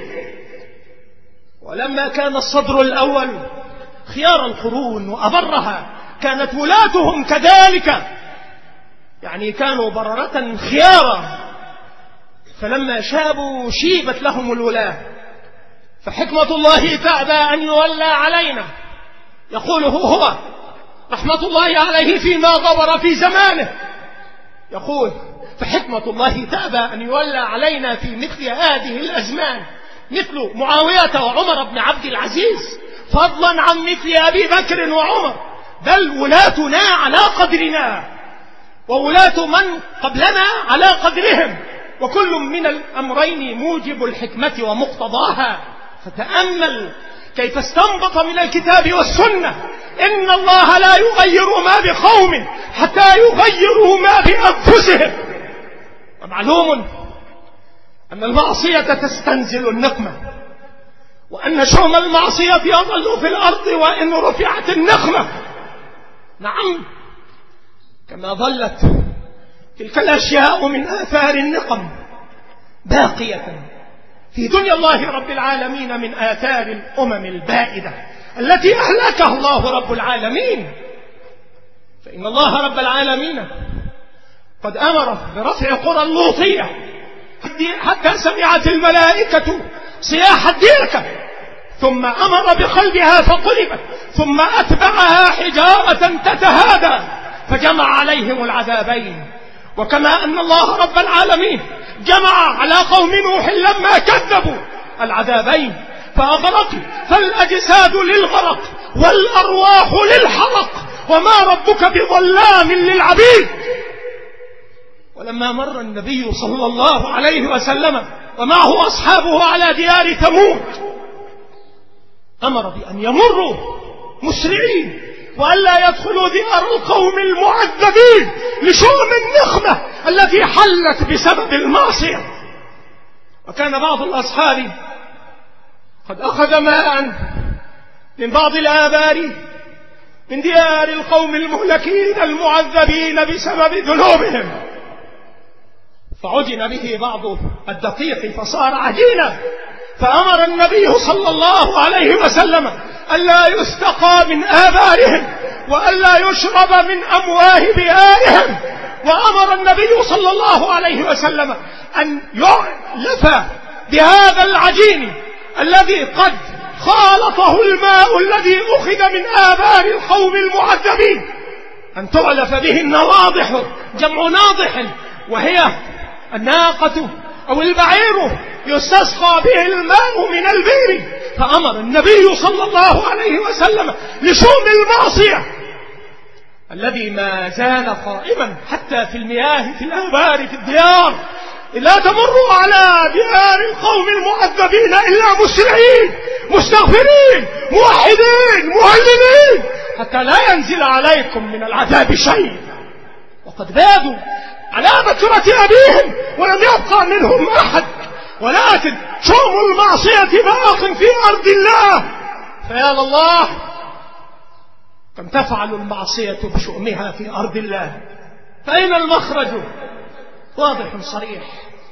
ولما كان الصدر الأول خيار القرون وأبرها كانت ولاتهم كذلك، يعني كانوا بررة خيارا، فلما شابوا شيبت لهم الولاة. فحكمة الله تأبى أن يولى علينا. يقول هو رحمة الله عليه فيما غبر في زمانه، يقول: فحكمة الله تأبى أن يولى علينا في مثل هذه الأزمان مثل معاوية وعمر بن عبد العزيز، فضلا عن مثل أبي بكر وعمر، بل ولاتنا على قدرنا وولاة من قبلنا على قدرهم، وكل من الأمرين موجب الحكمة ومقتضاها. فتأمل كيف استنبط من الكتاب والسنة: إن الله لا يغير ما بقوم حتى يغيروا ما بأنفسهم. ومعلوم أن المعصية تستنزل النقمة، وأن شؤم المعصية يظل في الأرض وإن رفعت النقمة. نعم، كما ظلت تلك الأشياء من آثار النقم باقية في دنيا الله رب العالمين من آثار الأمم البائدة التي أهلكها الله رب العالمين. فإن الله رب العالمين قد أمر برفع قرى اللوطية حتى سمعت الملائكة صياح الديكة، ثم أمر بقلبها فقلبت، ثم أتبعها حجارة تتهادى فجمع عليهم العذابين. وكما أن الله رب العالمين جمع على قوم نوح لما كذبوا العذابين فأغرق، فالأجساد للغرق والأرواح للحرق، وما ربك بظلام للعبيد. ولما مر النبي صلى الله عليه وسلم ومعه أصحابه على ديار ثمود أمر بأن يمروا مسرعين وألا يدخلوا ديار القوم المعذبين لشؤم النقمة التي حلت بسبب المعصية. وكان بعض الأصحاب قد أخذ ماء من بعض الآبار من ديار القوم المهلكين المعذبين بسبب ذنوبهم، فعجن به بعض الدقيق فصار عجينا، فأمر النبي صلى الله عليه وسلم ألا يستقى من آبارهم وألا يشرب من أمواه بئارهم، وأمر النبي صلى الله عليه وسلم أن يعلف بهذا العجين الذي قد خالطه الماء الذي أخذ من آبار القوم المعذبين، أن تعلف به النواضح، جمع ناضح، وهي الناقة أو البعير يستسقى به الماء من البئر. فأمر النبي صلى الله عليه وسلم لشؤم المعصية الذي ما زال قائما حتى في المياه، في الآبار، في الديار، لا تمروا على ديار القوم المعذبين إلا مسرعين مستغفرين موحدين مهللين حتى لا ينزل عليكم من العذاب شيء. وقد بادوا على بكرة أبيهم ولم يبقى منهم أحد، ولكن شؤم المعصية باق في أرض الله. فيا الله كم تفعل المعصية بشؤمها في أرض الله. فأين المخرج؟ واضح صريح.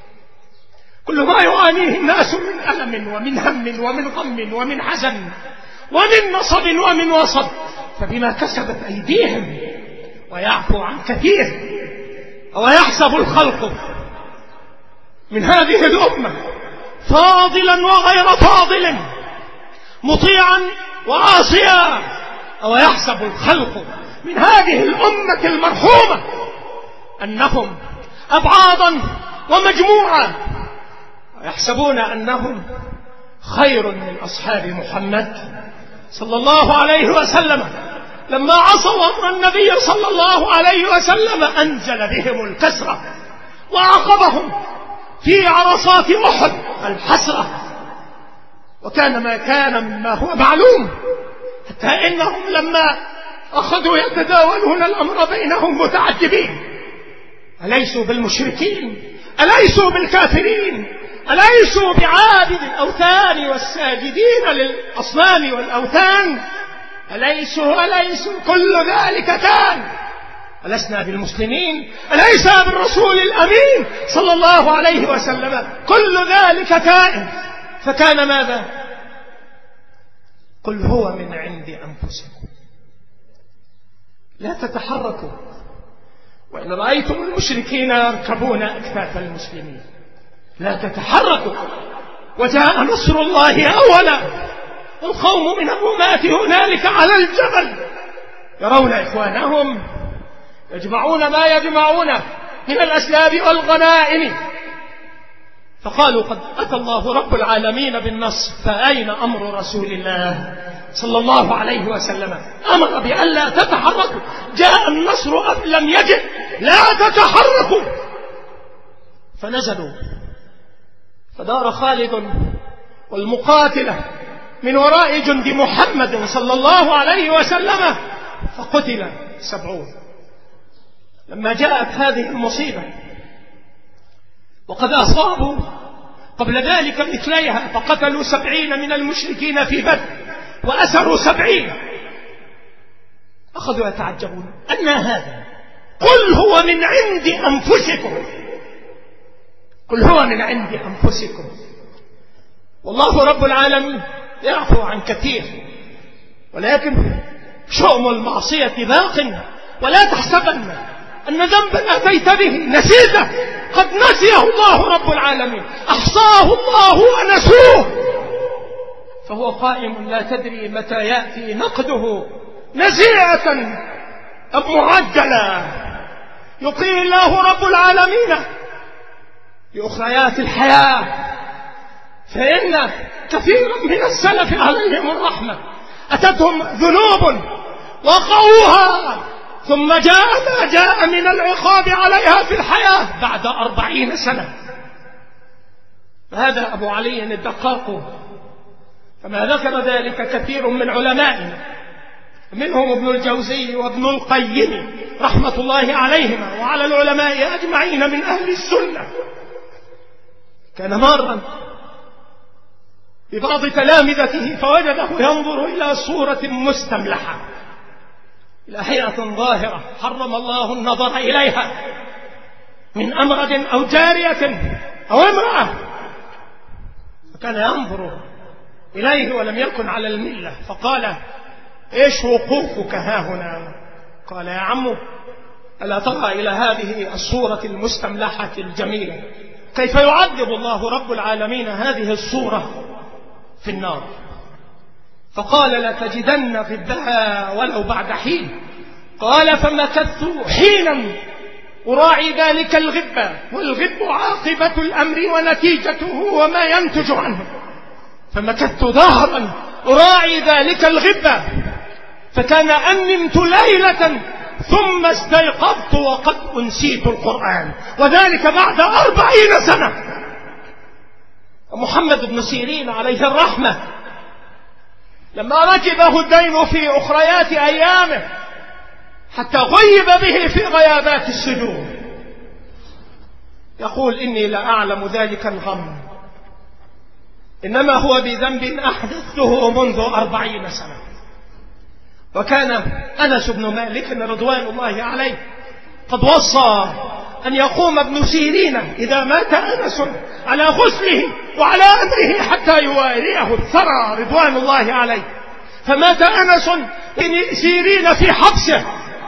كل ما يعانيه الناس من ألم ومن هم ومن غم ومن حزن ومن نصب ومن وصب فبما كسبت أيديهم، ويعفو عن كثير. ويحسب الخلق من هذه الأمة فاضلا وغير فاضل، مطيعا وعاصيا. ويحسب الخلق من هذه الأمة المرحومة أنهم أبعاضا ومجموعة، ويحسبون أنهم خير من أصحاب محمد صلى الله عليه وسلم. لما عصوا أمر النبي صلى الله عليه وسلم أنزل بهم الكسرة وعاقبهم في عرصات أحد الحسرة. وكان ما كان مما هو معلوم، حتى إنهم لما أخذوا يتداولون الأمر بينهم متعجبين: أليسوا بالمشركين؟ أليسوا بالكافرين؟ أليسوا بعابد الأوثان والساجدين للأصنام والأوثان؟ أليسوا أليسوا كل ذلك كان. ألسنا بالمسلمين؟ أليس بالرسول الأمين صلى الله عليه وسلم كل ذلك كائن؟ فكان ماذا؟ قل هو من عند أنفسكم لا تتحركوا وإن رأيتم المشركين يركبون أكتاف المسلمين لا تتحركوا. وجاء نصر الله أولا، القوم من الرماة هنالك على الجبل يرون إخوانهم يجمعون ما يجمعون من الأسلاب والغنائم، فقالوا: قد أتى الله رب العالمين بالنصر، فأين أمر رسول الله صلى الله عليه وسلم؟ أمر بألا تتحركوا، جاء النصر أم لم يجد، لا تتحركوا. فنزلوا، فدار خالد والمقاتلة من وراء جند محمد صلى الله عليه وسلم، فقتل سبعون. لما جاءت هذه المصيبة وقد أصابوا قبل ذلك مثليها، فقتلوا سبعين من المشركين في بدر وأسروا سبعين، أخذوا يتعجبون: أن هذا؟ قل هو من عند أنفسكم، قل هو من عند أنفسكم. والله رب العالمين يعفو عن كثير، ولكن شؤم المعصية باق. ولا تحسبن أن ذنبا أتيت به نسيته، قد نسيه الله رب العالمين، أحصاه الله ونسوه، فهو قائم لا تدري متى يأتي نقده نزيعة أم معجلا. يقيم الله رب العالمين لأخريات الحياة، فإن كثيرا من السلف عليهم الرحمة أتتهم ذنوب وقعوها، ثم جاء ما جاء من العقاب عليها في الحياة بعد أربعين سنة. هذا أبو علي الدقاق، كما ذكر ذلك كثير من علمائنا، منهم ابن الجوزي وابن القيم رحمة الله عليهما وعلى العلماء أجمعين من أهل السنة. كان مرا ببعض تلامذته فوجده ينظر إلى صورة مستملحة، إلى هيئة ظاهرة حرم الله النظر إليها من أمرد أو جارية أو امرأة، فكان ينظر إليه ولم يكن على الملة، فقال: إيش وقوفك ها هنا؟ قال: يا عمو، ألا ترى إلى هذه الصورة المستملحة الجميلة كيف يعذب الله رب العالمين هذه الصورة في النار. فقال لتجدن غبها ولو بعد حين. قال فمكثت حينا أراعي ذلك الغب، والغب عاقبة الأمر ونتيجته وما ينتج عنه. فمكثت ظهرا أراعي ذلك الغب، فكان أن نمت ليلة ثم استيقظت وقد أنسيت القرآن، وذلك بعد أربعين سنة. محمد بن سيرين عليه الرحمة لما ركبه الدين في أخريات أيامه حتى غيب به في غيابات السجون يقول إني لأعلم ذلك الغم إنما هو بذنب أحدثته منذ أربعين سنة. وكان أنس بن مالك رضوان الله عليه قد وصى أن يقوم ابن سيرين إذا مات أنس على غسله وعلى أمره حتى يواريه الثرى رضوان الله عليه. فمات أنس بن سيرين في حبسه،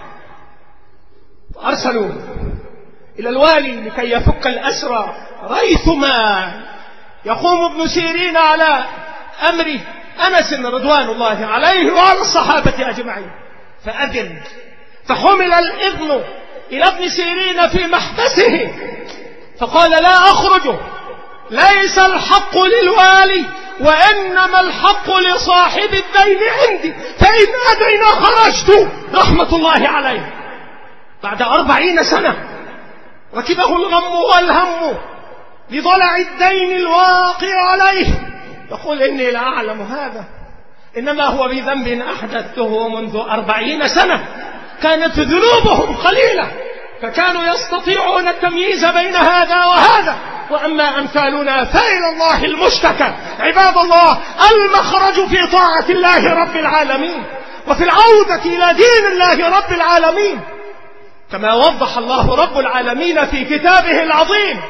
فأرسلوا إلى الوالي لكي يفك الأسرى، ريثما يقوم ابن سيرين على أمر أنس رضوان الله عليه وعلى الصحابة أجمعين. فأذن، فحمل الإذن إلى ابن سيرين في محبسه، فقال لا أخرج، ليس الحق للوالي وإنما الحق لصاحب الدين عندي، فإن أدرنا خرجت رحمة الله عليه. بعد أربعين سنة ركبه الغم والهم لضلع الدين الواقع عليه، يقول إني لا أعلم هذا إنما هو بذنب أحدثته منذ أربعين سنة. كانت ذنوبهم قليلة فكانوا يستطيعون التمييز بين هذا وهذا، وأما أمثالنا فإلى الله المشتكى. عباد الله، المخرج في طاعة الله رب العالمين وفي العودة إلى دين الله رب العالمين، كما وضح الله رب العالمين في كتابه العظيم: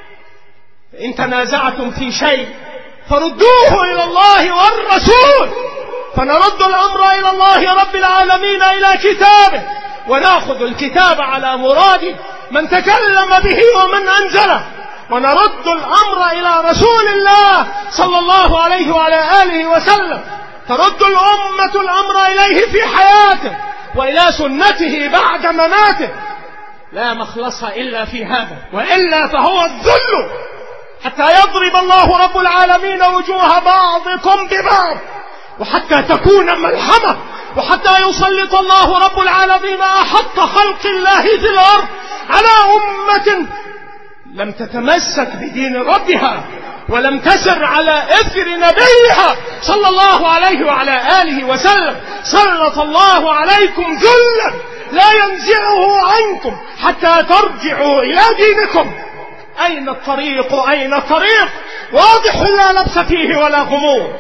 إن تنازعتم في شيء فردوه إلى الله والرسول. فنرد الأمر إلى الله رب العالمين إلى كتابه، ونأخذ الكتاب على مراد من تكلم به ومن أنزله، ونرد الأمر إلى رسول الله صلى الله عليه وعلى آله وسلم. ترد الأمة الأمر إليه في حياته وإلى سنته بعد مماته. لا مخلص إلا في هذا، وإلا فهو الذل، حتى يضرب الله رب العالمين وجوه بعضكم ببعض، وحتى تكون ملحمة، وحتى يسلط الله رب العالمين أحق خلق الله في الأرض على أمة لم تتمسك بدين ربها ولم تسر على إثر نبيها صلى الله عليه وعلى آله وسلم. سلط الله عليكم ذلا لا ينزعه عنكم حتى ترجعوا إلى دينكم. أين الطريق؟ أين الطريق؟ واضح لا لبس فيه ولا غموض.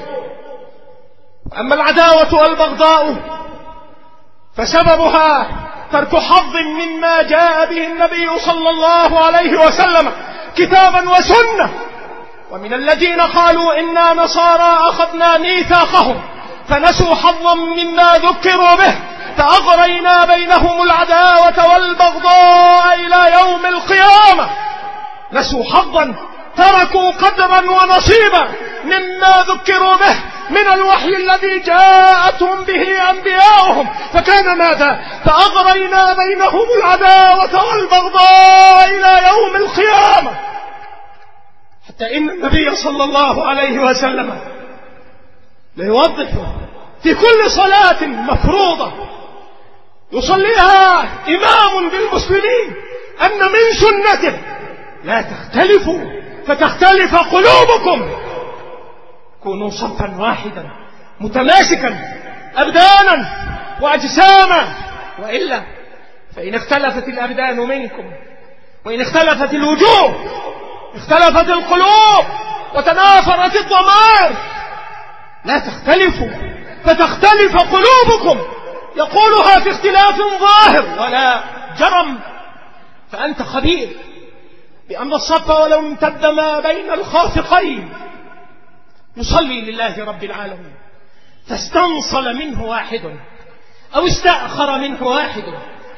أما العداوة والبغضاء فسببها ترك حظ مما جاء به النبي صلى الله عليه وسلم كتابا وسنة. ومن الذين قالوا إنا نصارى أخذنا ميثاقهم فنسوا حظا مما ذكروا به فأغرينا بينهم العداوة والبغضاء إلى يوم القيامة. نسوا حظا، تركوا قدرا ونصيبا مما ذكروا به من الوحي الذي جاءتهم به أنبياؤهم، فكان ماذا؟ فأغرينا بينهم العداوة والبغضاء إلى يوم القيامة. حتى إن النبي صلى الله عليه وسلم ليوضح في كل صلاة مفروضة يصليها إمام بالمسلمين أن من سنته لا تختلفوا فتختلف قلوبكم، كونوا صفا واحدا متماسكا أبدانا وأجساما، وإلا فإن اختلفت الأبدان منكم وإن اختلفت الوجوه اختلفت القلوب وتنافرت الضمائر. لا تختلفوا فتختلف قلوبكم، يقولها في اختلاف ظاهر ولا جرم. فأنت خبير بأن الصف ولو امتد ما بين الخافقين يصلي لله رب العالمين، فاستنصل منه واحد أو استأخر منه واحد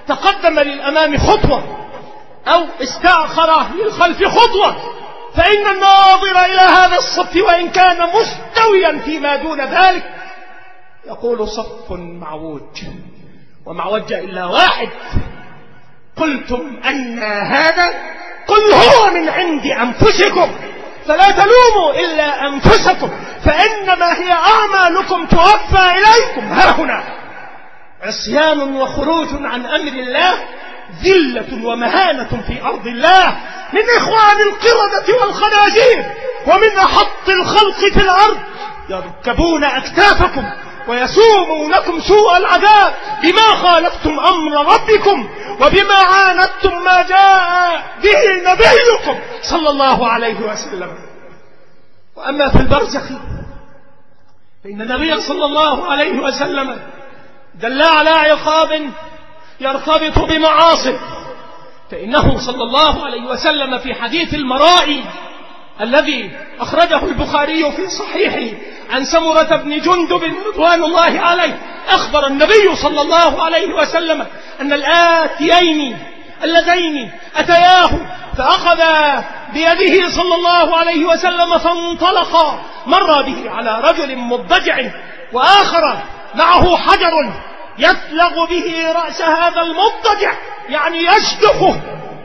تقدم للأمام خطوة أو استأخر للخلف خطوة، فإن الناظر إلى هذا الصف وإن كان مستويا فيما دون ذلك يقول صف معوج، ومعوج إلا واحد. قلتم أن هذا؟ قل هو من عند أنفسكم فلا تلوموا إلا أنفسكم فإنما هي أعمالكم توفى إليكم. ها هنا عصيان وخروج عن أمر الله، ذلة ومهانة في أرض الله من إخوان القردة والخنازير ومن أحط الخلق في الأرض، يركبون أكتافكم ويسومونكم سوء العذاب بما خالفتم أمر ربكم وبما عاندتم ما جاء به نبيكم صلى الله عليه وسلم. وأما في البرزخ فإن النبي صلى الله عليه وسلم دل على عقاب يرتبط بمعاصي، فإنه صلى الله عليه وسلم في حديث المرائي الذي أخرجه البخاري في صحيحه عن سمرة بن جندب رضوان الله عليه أخبر النبي صلى الله عليه وسلم أن الآتيين اللذين أتياه فأخذا بيده صلى الله عليه وسلم فانطلقا، مر به على رجل مضجع وآخر معه حجر يثلغ به رأس هذا المضطجع، يعني يشدخه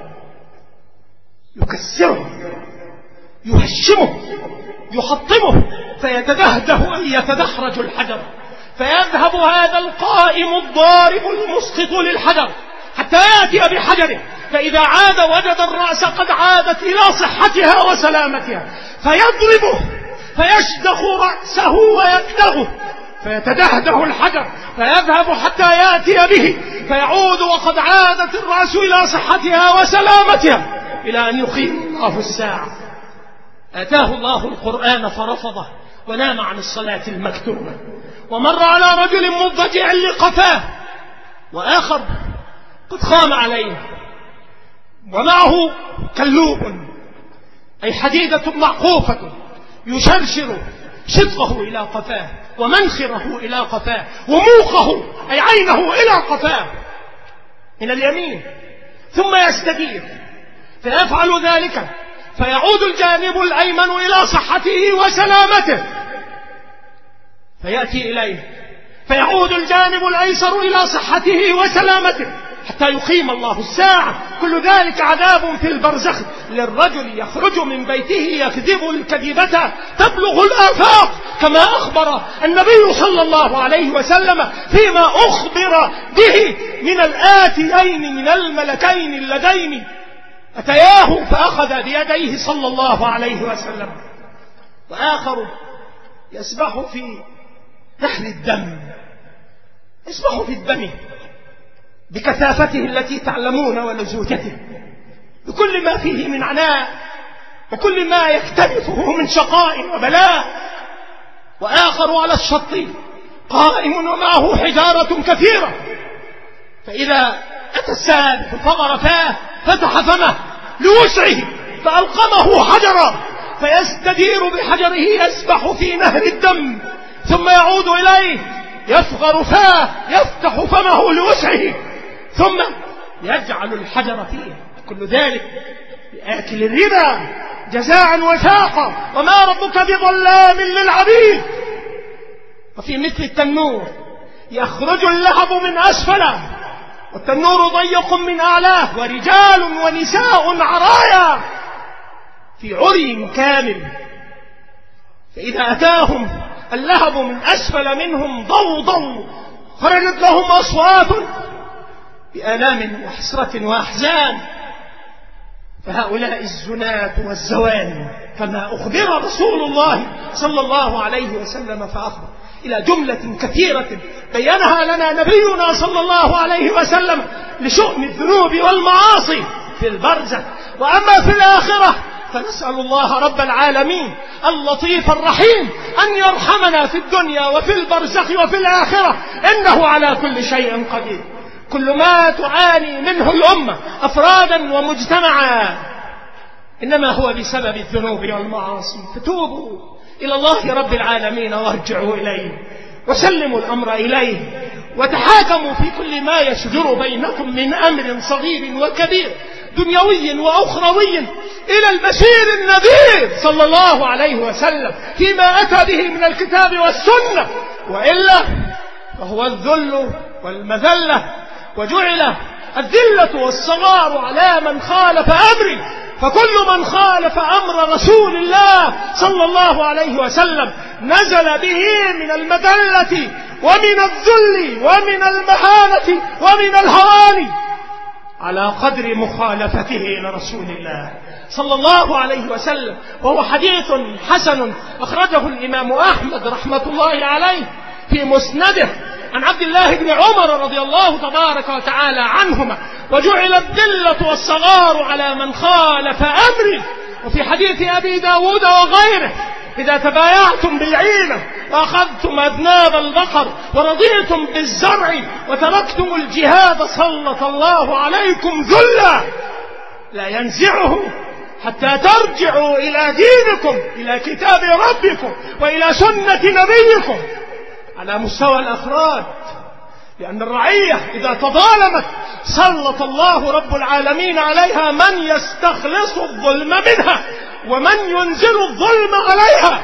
يكسره يهشمه يحطمه فيتدهده أن يتدحرج الحجر، فيذهب هذا القائم الضارب المسقط للحجر حتى يأتي بحجره، فإذا عاد وجد الرأس قد عادت إلى صحتها وسلامتها فيضربه فيشدخ رأسه ويكدغه فيتدهده الحجر، فيذهب حتى يأتي به فيعود وقد عادت الرأس إلى صحتها وسلامتها إلى أن يقيم الله الساعة. آتاه الله القرآن فرفضه ونام عن الصلاة المكتوبة، ومر على رجل مضجع لقفاه وآخر قد خام عليه ومعه كلوب أي حديدة معقوفة يشرشر شدقه إلى قفاه ومنخره إلى قفاه وموقه أي عينه إلى قفاه من اليمين، ثم يستدير فيفعل ذلك فيعود الجانب الأيمن إلى صحته وسلامته فيأتي إليه فيعود الجانب الأيسر إلى صحته وسلامته حتى يقيم الله الساعة. كل ذلك عذاب في البرزخ للرجل يخرج من بيته يكذب الكذبة تبلغ الآفاق، كما أخبر النبي صلى الله عليه وسلم فيما أخبر به من الآتيين من الملكين اللذين أتياه فأخذ بيديه صلى الله عليه وسلم، وآخر يسبح في نهر الدم، يسبح في الدم بكثافته التي تعلمون ولزوجته بكل ما فيه من عناء وكل ما يكتنفه من شقاء وبلاء، وآخر على الشط قائم ومعه حجارة كثيرة، فإذا أتى السابح فضر فاه فتح فمه لوسعه فألقمه حجرا فيستدير بحجره يسبح في نهر الدم، ثم يعود إليه يصغر فاه يفتح فمه لوسعه ثم يجعل الحجر فيه. كل ذلك لآكل الربا جزاء وفاقا، وما ربك بظلام للعبيد. وفي مثل التنور يخرج اللهب من أسفله والتنور ضيق من أعلاه، ورجال ونساء عرايا في عري كامل، فإذا أتاهم اللهب من أسفل منهم ضوضوا خرجت لهم أصوات بآلام وحسرة وأحزان، فهؤلاء الزناة والزواني كما أخبر رسول الله صلى الله عليه وسلم فأخبر إلى جملة كثيرة بينها لنا نبينا صلى الله عليه وسلم لشؤم الذنوب والمعاصي في البرزخ. وأما في الآخرة فنسأل الله رب العالمين اللطيف الرحيم أن يرحمنا في الدنيا وفي البرزخ وفي الآخرة، إنه على كل شيء قدير. كل ما تعاني منه الأمة أفرادا ومجتمعا إنما هو بسبب الذنوب والمعاصي، فتوبوا إلى الله رب العالمين وارجعوا إليه وسلموا الأمر إليه وتحاكموا في كل ما يشجر بينكم من أمر صغير وكبير دنيوي وأخروي إلى البشير النذير صلى الله عليه وسلم فيما أتى به من الكتاب والسنة، وإلا فهو الذل والمذلة، وجعل الذلة والصغار على من خالف أمري، فكل من خالف أمر رسول الله صلى الله عليه وسلم نزل به من المذلة ومن الذل ومن المهانة ومن الهوان على قدر مخالفته لرسول الله صلى الله عليه وسلم. وهو حديث حسن أخرجه الإمام أحمد رحمة الله عليه في مسنده عن عبد الله بن عمر رضي الله تبارك وتعالى عنهما: وجعل الذلة والصغار على من خالف أمري. وفي حديث أبي داود وغيره: إذا تبايعتم بالعينة وأخذتم أذناب البقر ورضيتم بالزرع وتركتم الجهاد سلط الله عليكم ذلا لا ينزعه حتى ترجعوا إلى دينكم، إلى كتاب ربكم وإلى سنة نبيكم على مستوى الأفراد. لأن الرعية إذا تظالمت سلط الله رب العالمين عليها من يستخلص الظلم منها ومن ينزل الظلم عليها.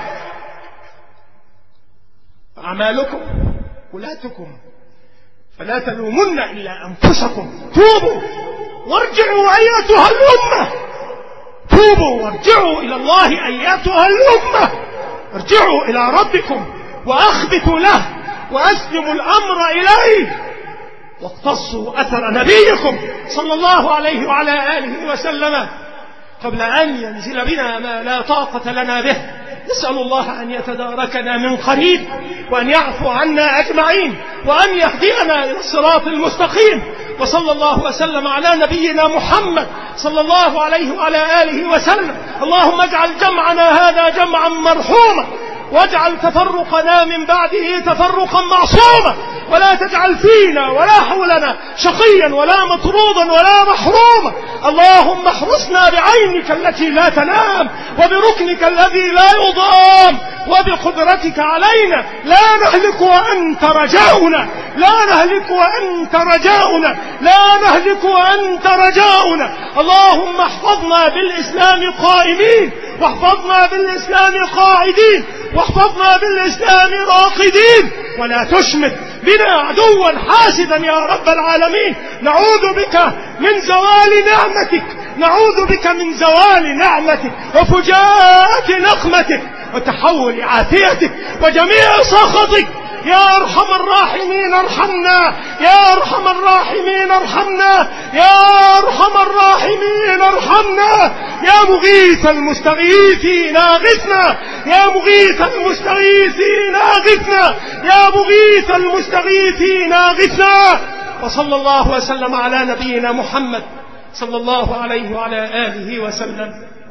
أعمالكم ولاتكم فلا تلومن إلا أنفسكم. توبوا وارجعوا أيتها الأمة، توبوا وارجعوا إلى الله أيتها الأمة، ارجعوا إلى ربكم وأخبتوا له وأسلموا الأمر إليه، واقتصوا أثر نبيكم صلى الله عليه وعلى آله وسلم قبل أن ينزل بنا ما لا طاقة لنا به. نسأل الله أن يتداركنا من قريب، وأن يعفو عنا أجمعين، وأن يهدينا إلى الصراط المستقيم. وصلى الله وسلم على نبينا محمد صلى الله عليه وعلى آله وسلم. اللهم اجعل جمعنا هذا جمعا مرحوما، واجعل تفرقنا من بعده تفرقا معصوما، ولا تجعل فينا ولا حولنا شقيا ولا مطرودا ولا محروما. اللهم احرسنا بعينك التي لا تنام، وبركنك الذي لا يضام، وبقدرتك علينا لا نهلك وأنت رجاؤنا، لا نهلك وأنت رجاؤنا، لا نهلك وأنت رجاؤنا. اللهم احفظنا بالإسلام قائمين، واحفظنا بالإسلام قاعدين، واحفظنا بالإسلام راقدين، ولا تشمت بنا عدوا حاسدا يا رب العالمين. نعوذ بك من زوال نعمتك، نعوذ بك من زوال نعمتك وفجاءة نقمتك وتحول عافيتك وجميع سخطك. يا أرحم الراحمين ارحمنا، يا أرحم الراحمين ارحمنا، يا أرحم الراحمين ارحمنا. يا مغيث المستغيثين اغثنا، يا مغيث المستغيثين اغثنا، يا مغيث المستغيثين اغثنا. وصلى الله وسلم على نبينا محمد صلى الله عليه وعلى آله وسلم.